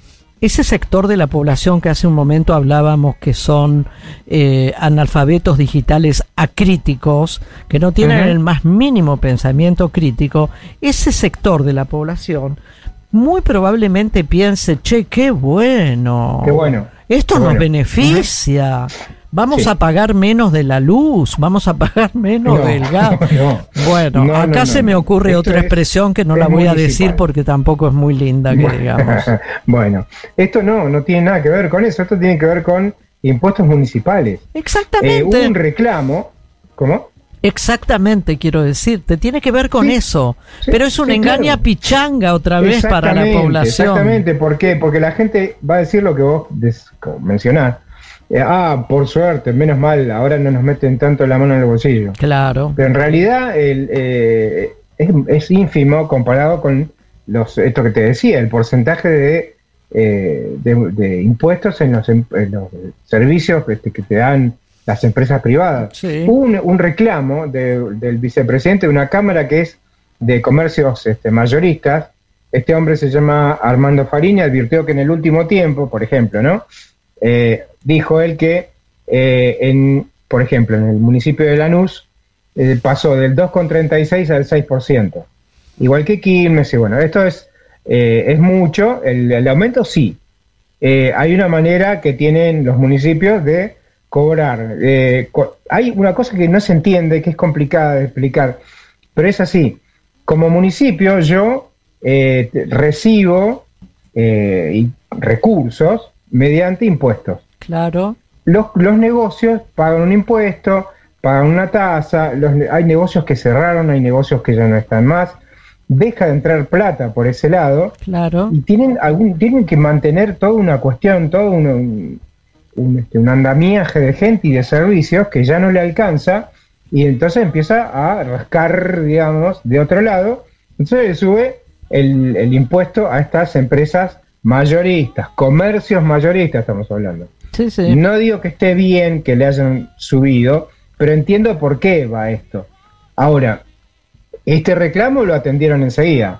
ese sector de la población que hace un momento hablábamos que son eh, analfabetos digitales acríticos, que no tienen uh-huh. el más mínimo pensamiento crítico, ese sector de la población muy probablemente piense, che, qué bueno, qué bueno, esto qué nos bueno. beneficia. Uh-huh. Vamos sí. a pagar menos de la luz, vamos a pagar menos no, del gas. No, bueno, no, acá no, se no, me ocurre Esto otra es, expresión que no la voy a municipal. decir porque tampoco es muy linda, que digamos. Bueno, esto no, no tiene nada que ver con eso, esto tiene que ver con impuestos municipales. Exactamente. Eh, hubo un reclamo, ¿cómo? Exactamente, quiero decirte, tiene que ver con sí, eso, sí, pero es una sí, engaña claro. pichanga otra vez para la población. Exactamente, ¿por qué? Porque la gente va a decir lo que vos des- mencionás. Eh, ah, por suerte, menos mal, ahora no nos meten tanto la mano en el bolsillo. Claro. Pero en realidad el, eh, es, es ínfimo comparado con los esto que te decía, el porcentaje de, eh, de, de impuestos en los, en los servicios este, que te dan las empresas privadas. Sí. Hubo un, un reclamo de, del vicepresidente de una cámara que es de comercios este, mayoristas. Este hombre se llama Armando Farini, advirtió que en el último tiempo, por ejemplo, ¿no? Eh, dijo él que, eh, en, por ejemplo, en el municipio de Lanús eh, pasó del dos coma treinta y seis al seis por ciento. Igual que Quilmes, y bueno, esto es, eh, es mucho, el, el aumento sí. Eh, hay una manera que tienen los municipios de cobrar. Eh, co- hay una cosa que no se entiende, que es complicada de explicar, pero es así. Como municipio yo eh, recibo eh, y recursos mediante impuestos. Claro. Los, los negocios pagan un impuesto, pagan una tasa, los, hay negocios que cerraron, hay negocios que ya no están más, deja de entrar plata por ese lado, claro. y tienen algún tienen que mantener toda una cuestión, todo un, un, un, este, un andamiaje de gente y de servicios que ya no le alcanza, y entonces empieza a rascar, digamos, de otro lado, entonces le sube el, el impuesto a estas empresas mayoristas, comercios mayoristas estamos hablando. Sí, sí. No digo que esté bien que le hayan subido, pero entiendo por qué va esto. Ahora, este reclamo lo atendieron enseguida.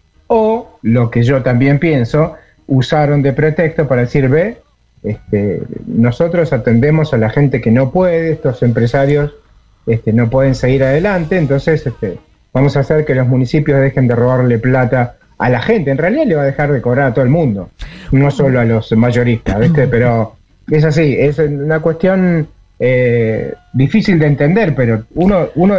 O, lo que yo también pienso, usaron de pretexto para decir, ve, este, nosotros atendemos a la gente que no puede, estos empresarios este, no pueden seguir adelante, entonces este, vamos a hacer que los municipios dejen de robarle plata a la gente. En realidad le va a dejar de cobrar a todo el mundo, no solo a los mayoristas, ¿viste? Pero es así, es una cuestión eh, difícil de entender, pero uno, uno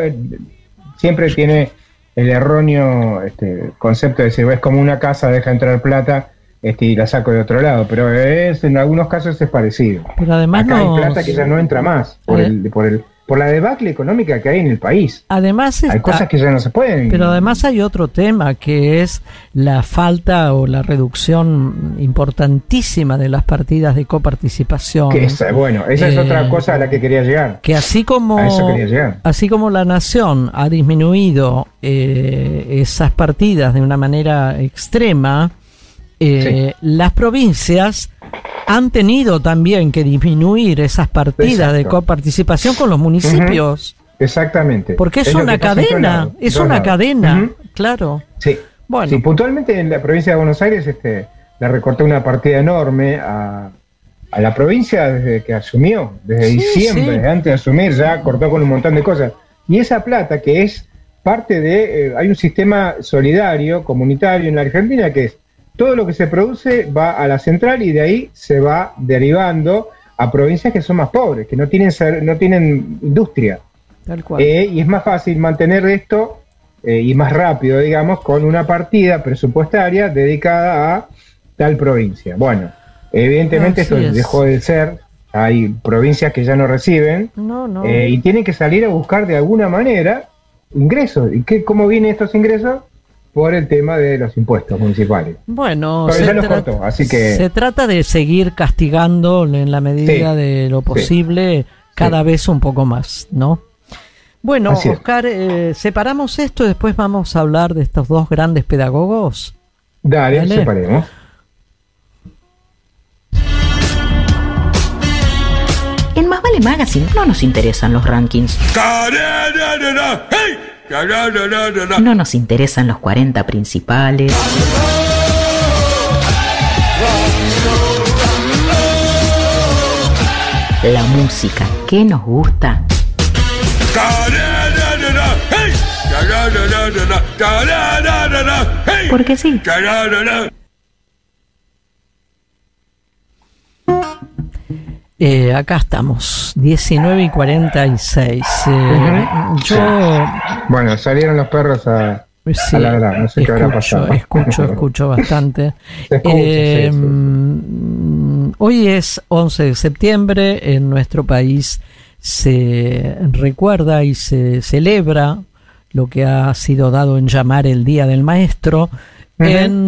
siempre tiene el erróneo este, concepto de decir, es como una casa, deja entrar plata este, y la saco de otro lado, pero es, en algunos casos es parecido. Pero además Acá no, hay plata que ya no entra más por, el, por, el, por la debacle económica que hay en el país. Además está, hay cosas que ya no se pueden. Pero además hay otro tema que es la falta o la reducción importantísima de las partidas de coparticipación. Que es, bueno, esa eh, es otra cosa a la que quería llegar. Que así como, a eso quería llegar. Así como la nación ha disminuido eh, esas partidas de una manera extrema, eh, sí. las provincias han tenido también que disminuir esas partidas Exacto. de coparticipación con los municipios. Uh-huh. Exactamente. Porque es, es una cadena, es una lados. cadena, uh-huh. claro. Sí. Bueno. Sí, puntualmente en la provincia de Buenos Aires este, le recortó una partida enorme a, a la provincia desde que asumió, desde sí, diciembre, sí. antes de asumir ya cortó con un montón de cosas. Y esa plata que es parte de, eh, hay un sistema solidario, comunitario en la Argentina que es todo lo que se produce va a la central y de ahí se va derivando a provincias que son más pobres, que no tienen no tienen industria. Tal cual. Eh, y es más fácil mantener esto eh, y más rápido, digamos, con una partida presupuestaria dedicada a tal provincia. Bueno, evidentemente Así esto es. dejó de ser, hay provincias que ya no reciben no, no. Eh, y tienen que salir a buscar de alguna manera ingresos. ¿Y qué, cómo vienen estos ingresos? Por el tema de los impuestos municipales. Bueno, se, ya los cortó, así que... se trata de seguir castigando en la medida sí, de lo posible, sí, cada sí. vez un poco más, ¿no? Bueno, así Oscar, eh, separamos esto y después vamos a hablar de estos dos grandes pedagogos. Dale, Dale. separemos. En Más Vale Magazine no nos interesan los rankings. No nos interesan los cuarenta principales. la música que nos gusta. Porque sí. Eh, acá estamos, diecinueve y cuarenta y seis. Eh, Uh-huh. yo... Sí. Bueno, salieron los perros a, Sí, a ladrar, no sé qué habrá escucho, pasado. escucho, escucho bastante. Se escucha, Eh, sí, sí. mm, Hoy es once de septiembre, en nuestro país se recuerda y se celebra lo que ha sido dado en llamar el Día del Maestro, Ujú.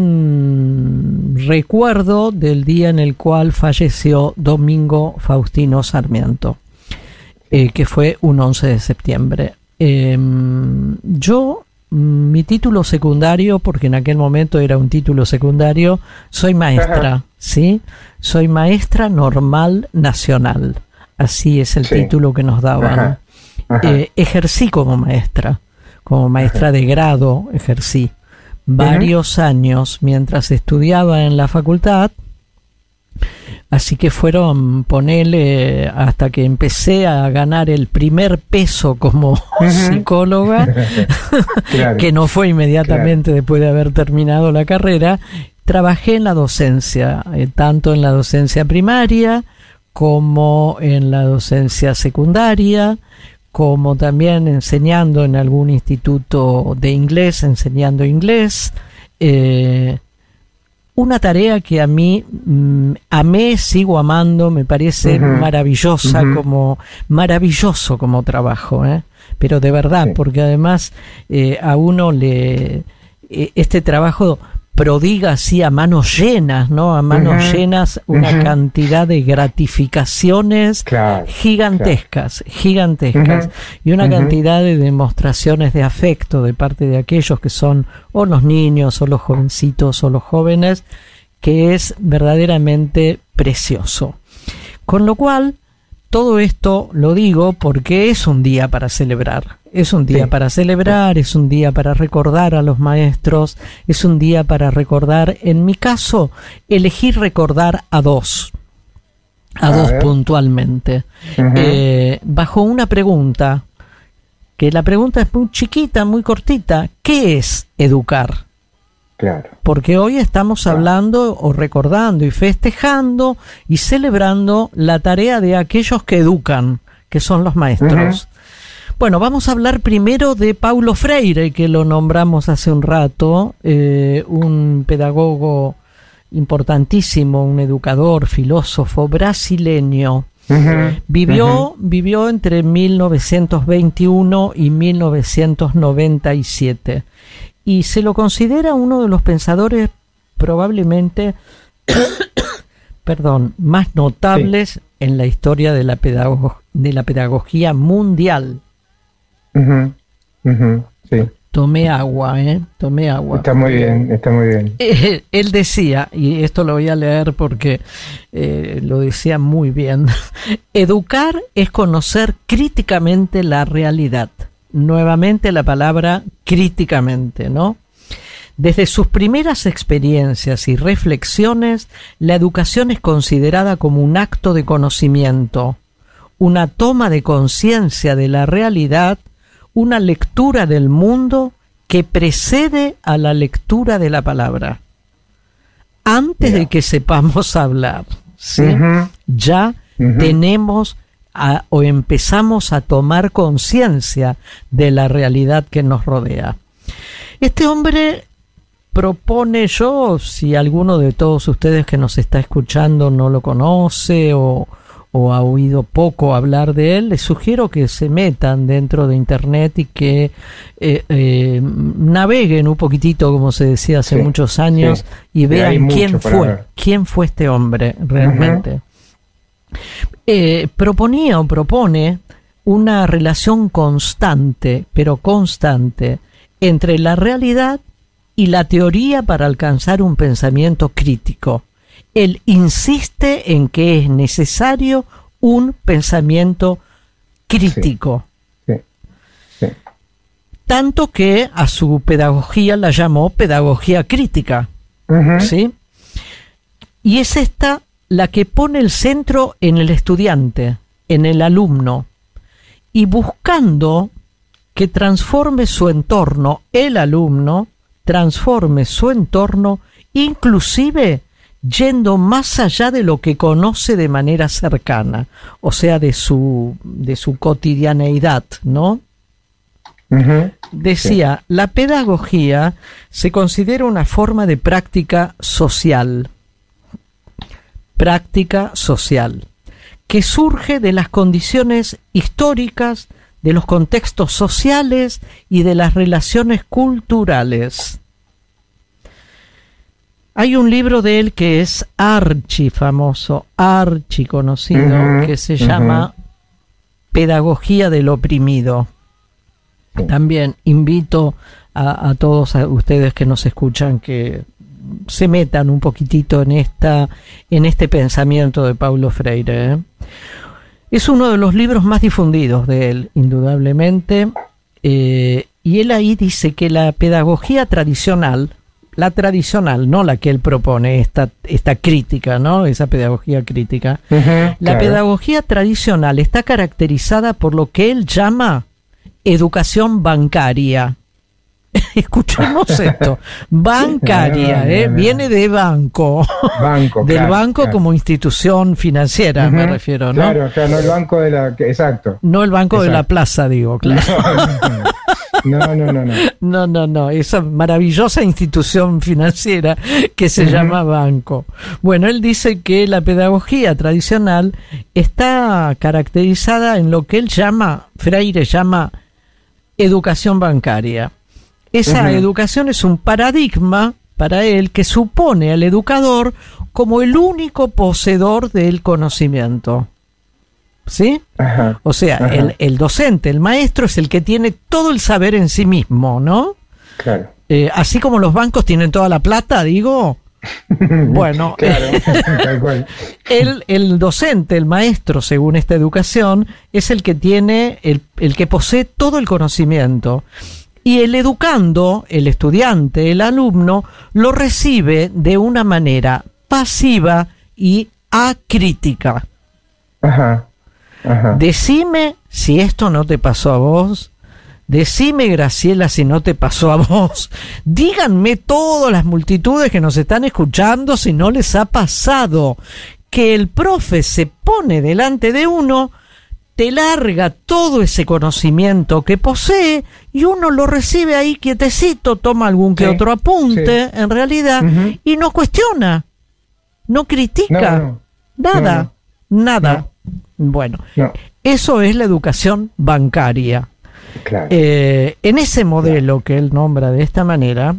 en recuerdo del día en el cual falleció Domingo Faustino Sarmiento, eh, que fue un once de septiembre. Eh, yo, mi título secundario, porque en aquel momento era un título secundario, soy maestra, Ajá. ¿sí? Soy maestra normal nacional. Así es el Sí. título que nos daban. Ajá. Ajá. Eh, ejercí como maestra, como maestra de grado, ejercí varios años mientras estudiaba en la facultad. Así que fueron, ponele, hasta que empecé a ganar el primer peso como psicóloga, Claro. que no fue inmediatamente después de haber terminado la carrera. Trabajé en la docencia, eh, tanto en la docencia primaria como en la docencia secundaria, como también enseñando en algún instituto de inglés, enseñando inglés. Eh, una tarea que a mí mm, amé, sigo amando, me parece Ujú. maravillosa, Ujú. como maravilloso como trabajo, ¿eh? Pero de verdad, Sí. porque además eh, a uno le eh, este trabajo prodiga así a manos llenas, ¿no? A manos Ujú. llenas una Ujú. cantidad de gratificaciones Claro, gigantescas, gigantescas, Ujú. y una Ujú. cantidad de demostraciones de afecto de parte de aquellos que son o los niños o los jovencitos o los jóvenes, que es verdaderamente precioso. Con lo cual, todo esto lo digo porque es un día para celebrar. Es un día Sí. para celebrar, es un día para recordar a los maestros, es un día para recordar, en mi caso, elegí recordar a dos, a, A dos ver. puntualmente, Ujú. eh, bajo una pregunta, que la pregunta es muy chiquita, muy cortita: ¿qué es educar? Claro. Porque hoy estamos hablando o recordando y festejando y celebrando la tarea de aquellos que educan, que son los maestros. Bueno, vamos a hablar primero de Paulo Freire, que lo nombramos hace un rato, eh, un pedagogo importantísimo, un educador, filósofo brasileño. Ujú. Vivió, Ujú. vivió entre mil novecientos veintiuno y mil novecientos noventa y siete. Y se lo considera uno de los pensadores probablemente perdón, más notables en la historia de la, pedago- de la pedagogía mundial. Ujú. Ujú. Sí. Tomé agua, ¿eh? Tomé agua. Está muy bien, está muy bien. Eh, él decía, y esto lo voy a leer porque eh, lo decía muy bien: educar es conocer críticamente la realidad. Nuevamente la palabra críticamente, ¿no? Desde sus primeras experiencias y reflexiones, la educación es considerada como un acto de conocimiento, una toma de conciencia de la realidad, una lectura del mundo que precede a la lectura de la palabra. Antes de que sepamos hablar, ¿sí? Ujú. ya Ujú. tenemos a- o empezamos a tomar conciencia de la realidad que nos rodea. Este hombre propone, yo, si alguno de todos ustedes que nos está escuchando no lo conoce o, o ha oído poco hablar de él, les sugiero que se metan dentro de internet y que eh, eh, naveguen un poquitito, como se decía hace Sí, muchos años, sí. y Y hay vean mucho quién para fue, ver. quién fue este hombre realmente. Eh, proponía o propone una relación constante, pero constante, entre la realidad y la teoría para alcanzar un pensamiento crítico. Él insiste en que es necesario un pensamiento crítico. Sí. Sí. Tanto que a su pedagogía la llamó pedagogía crítica. Ujú. ¿Sí? Y es esta la que pone el centro en el estudiante, en el alumno y buscando que transforme su entorno, el alumno transforme su entorno, inclusive yendo más allá de lo que conoce de manera cercana, o sea, de su, de su cotidianeidad, ¿no? Ujú. Decía, sí. La pedagogía se considera una forma de práctica social, práctica social, que surge de las condiciones históricas, de los contextos sociales y de las relaciones culturales. Hay un libro de él que es archi famoso, archi conocido, uh-huh, que se uh-huh. llama Pedagogía del oprimido. Sí. También invito a, a todos a ustedes que nos escuchan que se metan un poquitito en esta, en este pensamiento de Paulo Freire, ¿eh? Es uno de los libros más difundidos de él, indudablemente, eh, y él ahí dice que la pedagogía tradicional, la tradicional, no la que él propone, esta, esta crítica, ¿no? Esa pedagogía crítica. Uh-huh, la claro. pedagogía tradicional está caracterizada por lo que él llama educación bancaria. Escuchemos esto, bancaria, ¿eh? Viene de banco, banco del claro, banco claro. como institución financiera, uh-huh, me refiero, ¿no? Claro, claro, no el banco de la, exacto. No el banco exacto. de la plaza, digo, claro. No, no, no, no, no. No, no, no, esa maravillosa institución financiera que se uh-huh. llama banco. Bueno, él dice que la pedagogía tradicional está caracterizada en lo que él llama, Freire llama, educación bancaria. Esa uh-huh. educación es un paradigma para él que supone al educador como el único poseedor del conocimiento. ¿Sí? Uh-huh. O sea, uh-huh. el, el docente, el maestro es el que tiene todo el saber en sí mismo, ¿no? Claro. Eh, así como los bancos tienen toda la plata, digo. Bueno, claro, tal cual. El, el docente, el maestro, según esta educación, es el que tiene, el, el que posee todo el conocimiento. Y el educando, el estudiante, el alumno, lo recibe de una manera pasiva y acrítica. Ajá, ajá. Decime si esto no te pasó a vos. Decime, Graciela, si no te pasó a vos. Díganme todas las multitudes que nos están escuchando si no les ha pasado que el profe se pone delante de uno, te larga todo ese conocimiento que posee y uno lo recibe ahí quietecito, toma algún que sí, otro apunte, sí. en realidad, uh-huh. y no cuestiona, no critica, no, no. nada, no, no. nada. No. Bueno, no. Eso es la educación bancaria. Claro. Eh, en ese modelo claro. que él nombra de esta manera,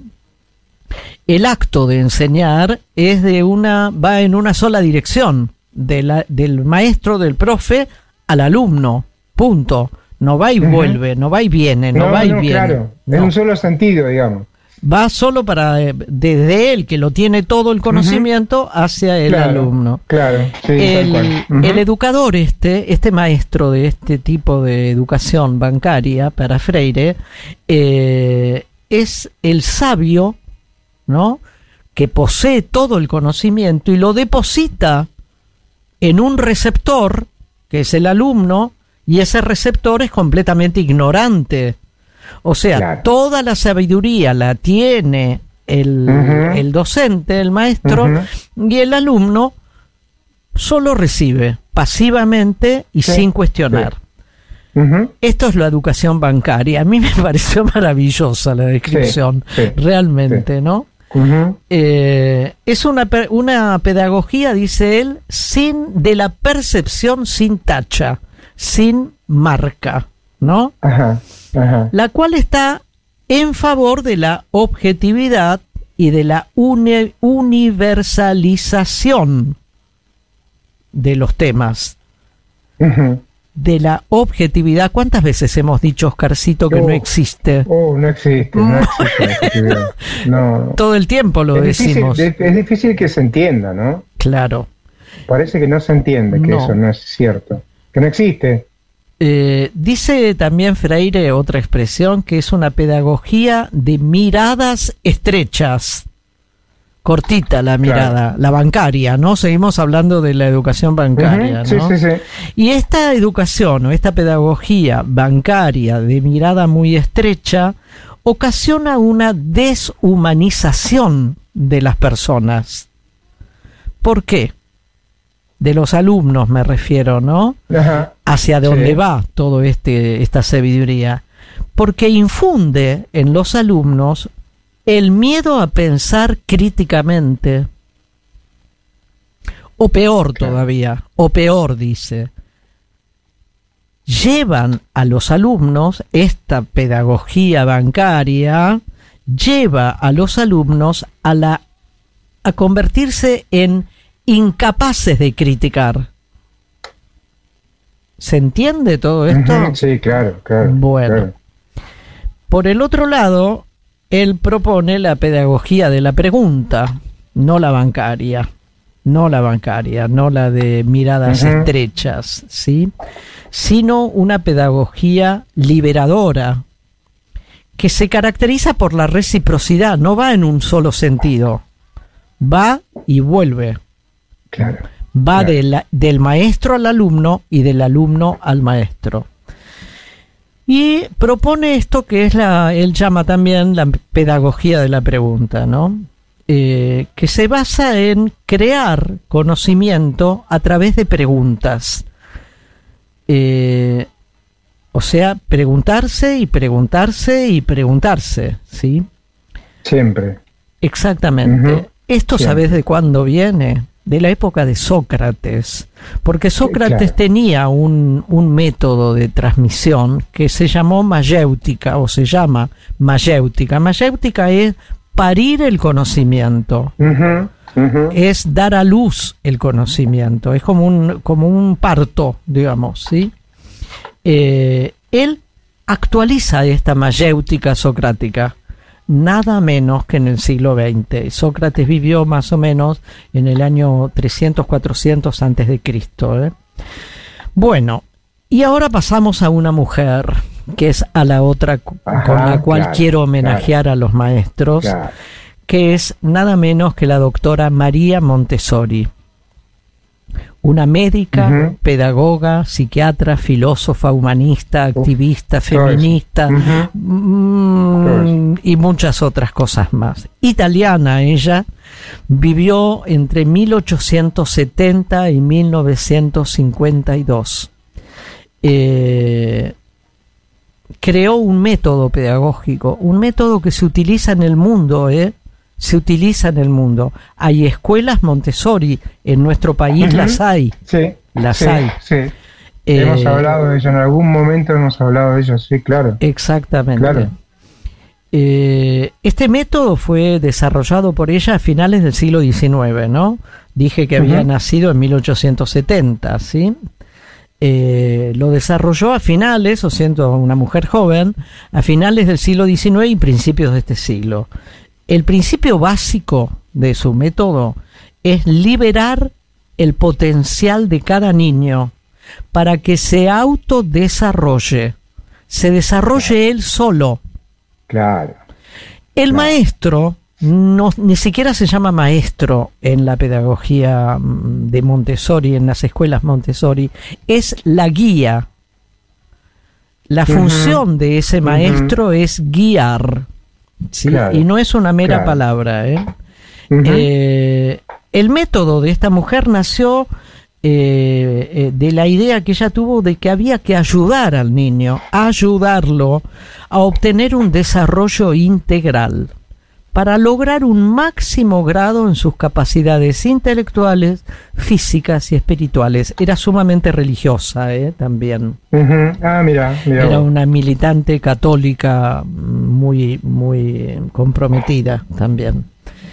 el acto de enseñar es de una, va en una sola dirección, de la, del maestro, del profe, al alumno, punto. No va y uh-huh. vuelve, no va y viene, no, no va y no, viene. Claro, no. en un solo sentido, digamos. Va solo para, desde él, que lo tiene todo el conocimiento, uh-huh. hacia el claro, alumno. Claro, sí, el, tal cual. Uh-huh. el educador este, este maestro de este tipo de educación bancaria, para Freire, eh, es el sabio, ¿no? Que posee todo el conocimiento y lo deposita en un receptor, que es el alumno, y ese receptor es completamente ignorante. O sea, claro. toda la sabiduría la tiene el, uh-huh. el docente, el maestro, uh-huh. y el alumno solo recibe pasivamente y sí, sin cuestionar. Sí. Uh-huh. Esto es la educación bancaria. A mí me pareció maravillosa la descripción, sí, sí, realmente, sí. ¿no? Uh-huh. Eh, es una, una pedagogía, dice él, sin de la percepción sin tacha, sin marca, ¿no? Ajá, ajá. La cual está en favor de la objetividad y de la uni- universalización de los temas. Uh-huh. De la objetividad. ¿Cuántas veces hemos dicho, Oscarcito, que oh, no existe? Oh, no existe, no existe la objetividad. No. Todo el tiempo lo es decimos. Difícil, es difícil que se entienda, ¿no? Claro. Parece que no se entiende que no. eso no es cierto, que no existe. Eh, dice también Freire otra expresión, que es una pedagogía de miradas estrechas. cortita la mirada, claro. La bancaria, ¿no? Seguimos hablando de la educación bancaria, uh-huh. ¿no? Sí, sí, sí. Y esta educación o esta pedagogía bancaria de mirada muy estrecha ocasiona una deshumanización de las personas. ¿Por qué? De los alumnos me refiero, ¿no? Ajá. Hacia dónde sí. va todo este esta sabiduría. Porque infunde en los alumnos el miedo a pensar críticamente. O peor claro. todavía, o peor dice, llevan a los alumnos, esta pedagogía bancaria, lleva a los alumnos a, la, a convertirse en incapaces de criticar. ¿Se entiende todo esto? Uh-huh, sí, claro, claro. Bueno. Claro. Por el otro lado, él propone la pedagogía de la pregunta, no la bancaria, no la bancaria, no la de miradas uh-huh. estrechas, ¿sí? Sino una pedagogía liberadora, que se caracteriza por la reciprocidad, no va en un solo sentido, va y vuelve. Claro. Va claro. de la, del maestro al alumno y del alumno al maestro. Y propone esto que es la, él llama también la pedagogía de la pregunta, ¿no? Eh, que se basa en crear conocimiento a través de preguntas. Eh, o sea, preguntarse y preguntarse y preguntarse, ¿sí? Siempre. Exactamente. Uh-huh. ¿Esto Siempre. sabes de cuándo viene? De la época de Sócrates, porque Sócrates claro. tenía un, un método de transmisión que se llamó mayéutica, o se llama mayéutica. Mayéutica es parir el conocimiento, uh-huh, uh-huh. es dar a luz el conocimiento, es como un, como un parto, digamos, ¿sí? Eh, él actualiza esta mayéutica socrática, nada menos que en el siglo veinte. Sócrates vivió más o menos en el año trescientos, cuatrocientos antes de Cristo. ¿eh? Bueno, y ahora pasamos a una mujer, que es a la otra Ajá, con la cual claro, quiero homenajear claro. a los maestros, claro. que es nada menos que la doctora María Montessori. Una médica, uh-huh. pedagoga, psiquiatra, filósofa, humanista, activista, uh, feminista uh-huh. mmm, y muchas otras cosas más. Italiana ella, vivió entre mil ochocientos setenta y mil novecientos cincuenta y dos. Eh, creó un método pedagógico, un método que se utiliza en el mundo, ¿eh? se utiliza en el mundo. Hay escuelas Montessori, en nuestro país uh-huh. las hay. Sí, las sí, hay. Sí. Eh, hemos hablado de ello, en algún momento hemos hablado de ello, sí, claro. Exactamente. Claro. Eh, este método fue desarrollado por ella a finales del siglo diecinueve, ¿no? Dije que había uh-huh. nacido en mil ochocientos setenta, ¿sí? Eh, lo desarrolló a finales, o siendo una mujer joven, a finales del siglo diecinueve y principios de este siglo. El principio básico de su método es liberar el potencial de cada niño para que se autodesarrolle, se desarrolle claro. él solo. Claro. El claro. maestro no, ni siquiera se llama maestro en la pedagogía de Montessori, en las escuelas Montessori, es la guía. La uh-huh. función de ese maestro uh-huh. es guiar. ¿sí? Claro, y no es una mera claro. palabra. ¿eh? Uh-huh. Eh, el método de esta mujer nació eh, eh, de la idea que ella tuvo de que había que ayudar al niño, ayudarlo a obtener un desarrollo integral para lograr un máximo grado en sus capacidades intelectuales, físicas y espirituales. Era sumamente religiosa ¿eh? también. Uh-huh. Ah, mira, mira. Era una militante católica muy, muy comprometida también.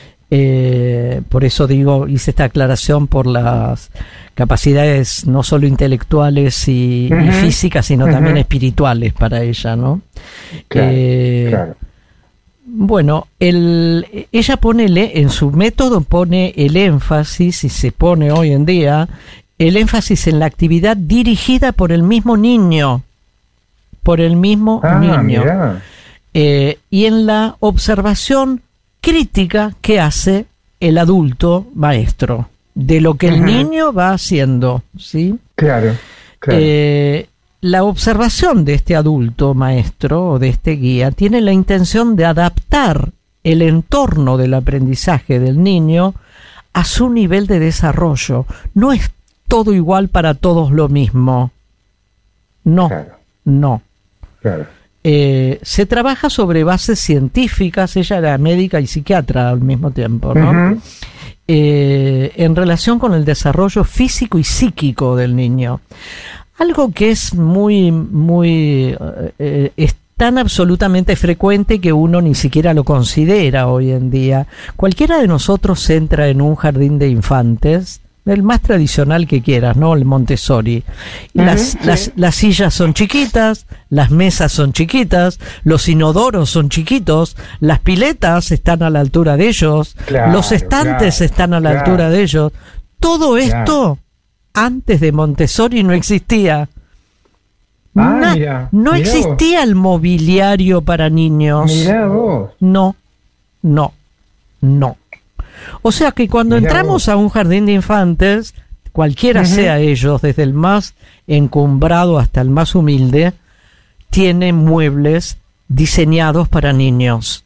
Eh, por eso digo, hice esta aclaración por las capacidades no solo intelectuales y, uh-huh. y físicas, sino uh-huh. también espirituales para ella, ¿no? Claro, eh, claro. Bueno, el, ella pone en su método pone el énfasis, y se pone hoy en día, el énfasis en la actividad dirigida por el mismo niño, por el mismo ah, niño, eh, y en la observación crítica que hace el adulto maestro, de lo que el Ujú. niño va haciendo, ¿sí? Claro, claro. Eh, la observación de este adulto maestro o de este guía tiene la intención de adaptar el entorno del aprendizaje del niño a su nivel de desarrollo. No es todo igual para todos lo mismo. No, no. Claro. Eh, se trabaja sobre bases científicas, ella era médica y psiquiatra al mismo tiempo, ¿no? Ujú. Eh, en relación con el desarrollo físico y psíquico del niño. Algo que es muy, muy, eh, es tan absolutamente frecuente que uno ni siquiera lo considera hoy en día. Cualquiera de nosotros entra en un jardín de infantes, el más tradicional que quieras, ¿no? El Montessori. Y Ujú, las, sí. las, las sillas son chiquitas, las mesas son chiquitas, los inodoros son chiquitos, las piletas están a la altura de ellos, Claro, los estantes claro, están a la claro. altura de ellos. Todo Claro. esto antes de Montessori no existía. Ah, Na- mirá, no mirá existía el mobiliario para niños. Mirá vos. No, no, no. O sea que cuando Mirá entramos vos. a un jardín de infantes, cualquiera Ujú. sea ellos, desde el más encumbrado hasta el más humilde, tiene muebles diseñados para niños.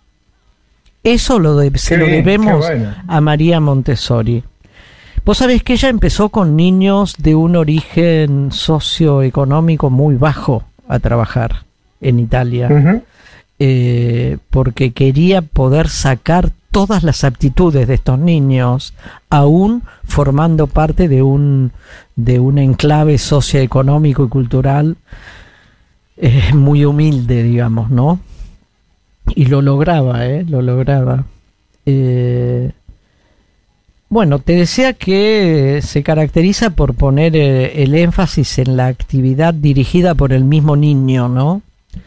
Eso lo de- se Qué lo bien, debemos qué bueno. a María Montessori. Vos sabés que ella empezó con niños de un origen socioeconómico muy bajo a trabajar en Italia, Ujú. eh, porque quería poder sacar todas las aptitudes de estos niños, aún formando parte de un, de un enclave socioeconómico y cultural eh, muy humilde, digamos, ¿no? Y lo lograba, ¿eh? Lo lograba. Eh, bueno, te decía que se caracteriza por poner eh, el énfasis en la actividad dirigida por el mismo niño, ¿no?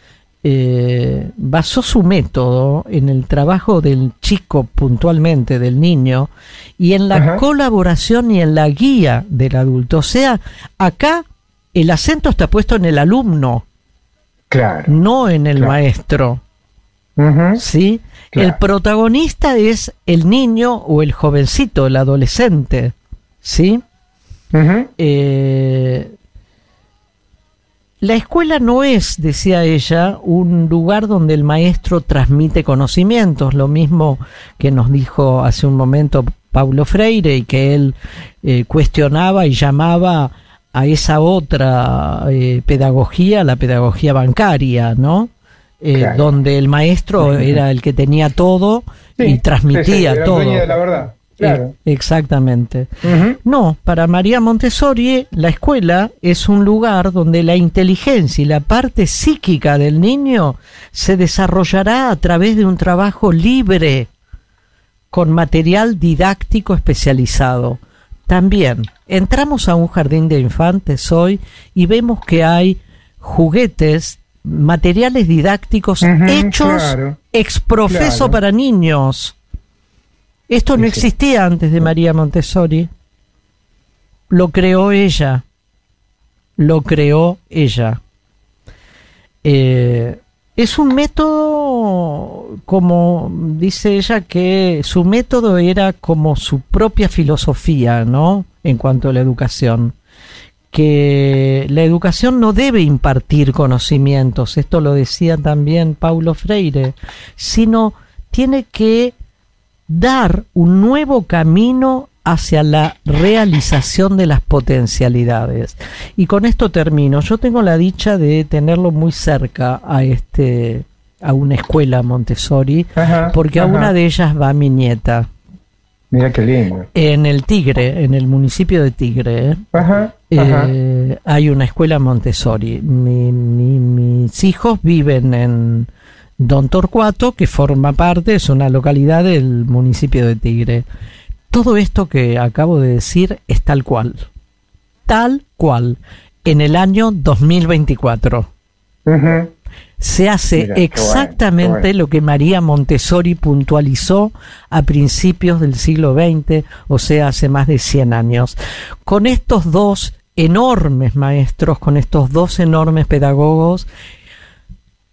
Eh, basó su método en el trabajo del chico puntualmente, del niño, y en la Ajá. colaboración y en la guía del adulto. O sea, acá el acento está puesto en el alumno, Claro. no en el Claro. maestro. Ujú. ¿Sí? Claro. El protagonista es el niño o el jovencito, el adolescente. ¿Sí? Ujú. Eh, la escuela no es, decía ella, un lugar donde el maestro transmite conocimientos, lo mismo que nos dijo hace un momento Paulo Freire, y que él eh, cuestionaba y llamaba a esa otra eh, pedagogía, la pedagogía bancaria, ¿no? Eh, Claro. donde el maestro era el que tenía todo Sí, y transmitía sí, sí, era el todo. dueño de la verdad. Claro. Eh, exactamente. Ujú. No, para María Montessori la escuela es un lugar donde la inteligencia y la parte psíquica del niño se desarrollará a través de un trabajo libre con material didáctico especializado. También entramos a un jardín de infantes hoy y vemos que hay juguetes, materiales didácticos Ujú, hechos claro, ex profeso claro. para niños. Esto no Sí, sí. existía antes de María Montessori. Lo creó ella. Lo creó ella. Eh, es un método, como dice ella, que su método era como su propia filosofía, ¿no? En cuanto a la educación. Que la educación no debe impartir conocimientos, esto lo decía también Paulo Freire, sino tiene que dar un nuevo camino hacia la realización de las potencialidades. Y con esto termino. Yo tengo la dicha de tenerlo muy cerca a este a una escuela Montessori, Ajá, porque a ajá. una de ellas va mi nieta. Mira qué lindo. En el Tigre, en el municipio de Tigre, ¿eh? Ajá. Ajá. Eh, hay una escuela Montessori. Mi- mi- mis hijos viven en Don Torcuato, que forma parte, es una localidad del municipio de Tigre. Todo esto que acabo de decir es tal cual. Tal cual. En el año dos mil veinticuatro. Ujú. Se hace Mira, qué bueno, exactamente qué bueno. lo que María Montessori puntualizó a principios del siglo veinte, o sea, hace más de cien años. Con estos dos enormes maestros, con estos dos enormes pedagogos,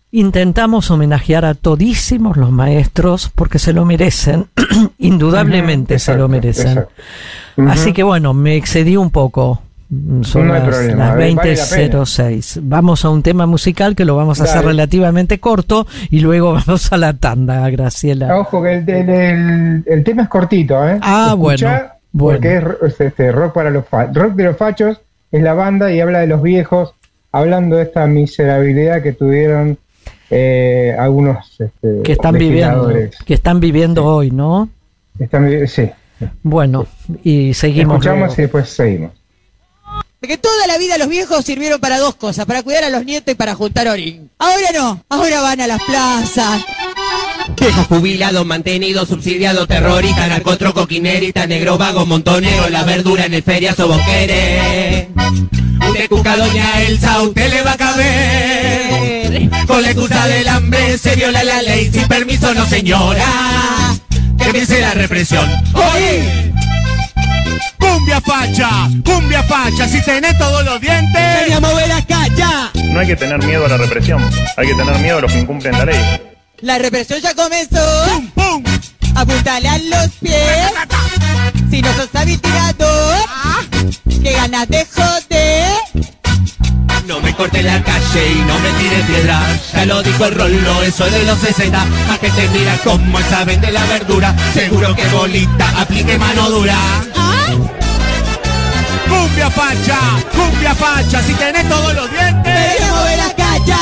intentamos homenajear a todísimos los maestros porque se lo merecen, indudablemente uh-huh, exacto, se lo merecen. Uh-huh. Así que bueno, me excedí un poco. Son no las, las veinte cero seis. Vale, vamos a un tema musical que lo vamos a Dale. hacer relativamente corto y luego vamos a la tanda, Graciela. Ojo que el, el, el, el tema es cortito, ¿eh? Ah, bueno, bueno. Porque es este, rock para los fa- rock de los fachos, es la banda y habla de los viejos, hablando de esta miserabilidad que tuvieron eh, algunos este, que están viviendo, que están viviendo sí. hoy, ¿no? Están, sí. Bueno, y seguimos. Escuchamos luego. y después seguimos. Que toda la vida los viejos sirvieron para dos cosas, para cuidar a los nietos y para juntar orín. Ahora no, ahora van a las plazas. Viejos jubilados, mantenidos, subsidiados, terroristas, narcotroco, quinerita, negro, vago, montonero, la verdura en el feriazo vos querés. Usted cuca doña Elsa, usted le va a caber. Con la excusa del hambre se viola la ley, sin permiso no señora. Que empiece la represión. ¡Oí! Cumbia facha, cumbia facha, si tenés todos los dientes. ¡Venía a mover acá ya! No hay que tener miedo a la represión, hay que tener miedo a los que incumplen la ley. La represión ya comenzó. ¡Pum, pum! Apuntale a los pies. Si no sos hábil tirador, ah. que ganas de joder. No me corte la calle y no me tire piedra. Ya lo dijo el Rolo, eso es de los sesenta. A que te mira como esa vende la verdura. Seguro que bolita aplique mano dura. ¿Ah? Cumbia facha, cumbia facha, si tenés todos los dientes. ¡Venía a mover acá ya!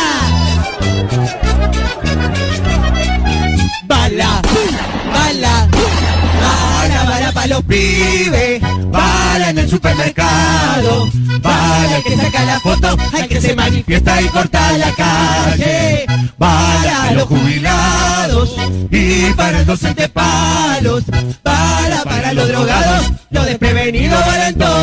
Bala, bala, bala, bala pa' los pibes, bala en el supermercado, bala que saca la foto, hay que se manifiesta y corta la calle, bala a los jubilados y para los docentes palos, bala para los drogados, los desprevenidos, bala en todo.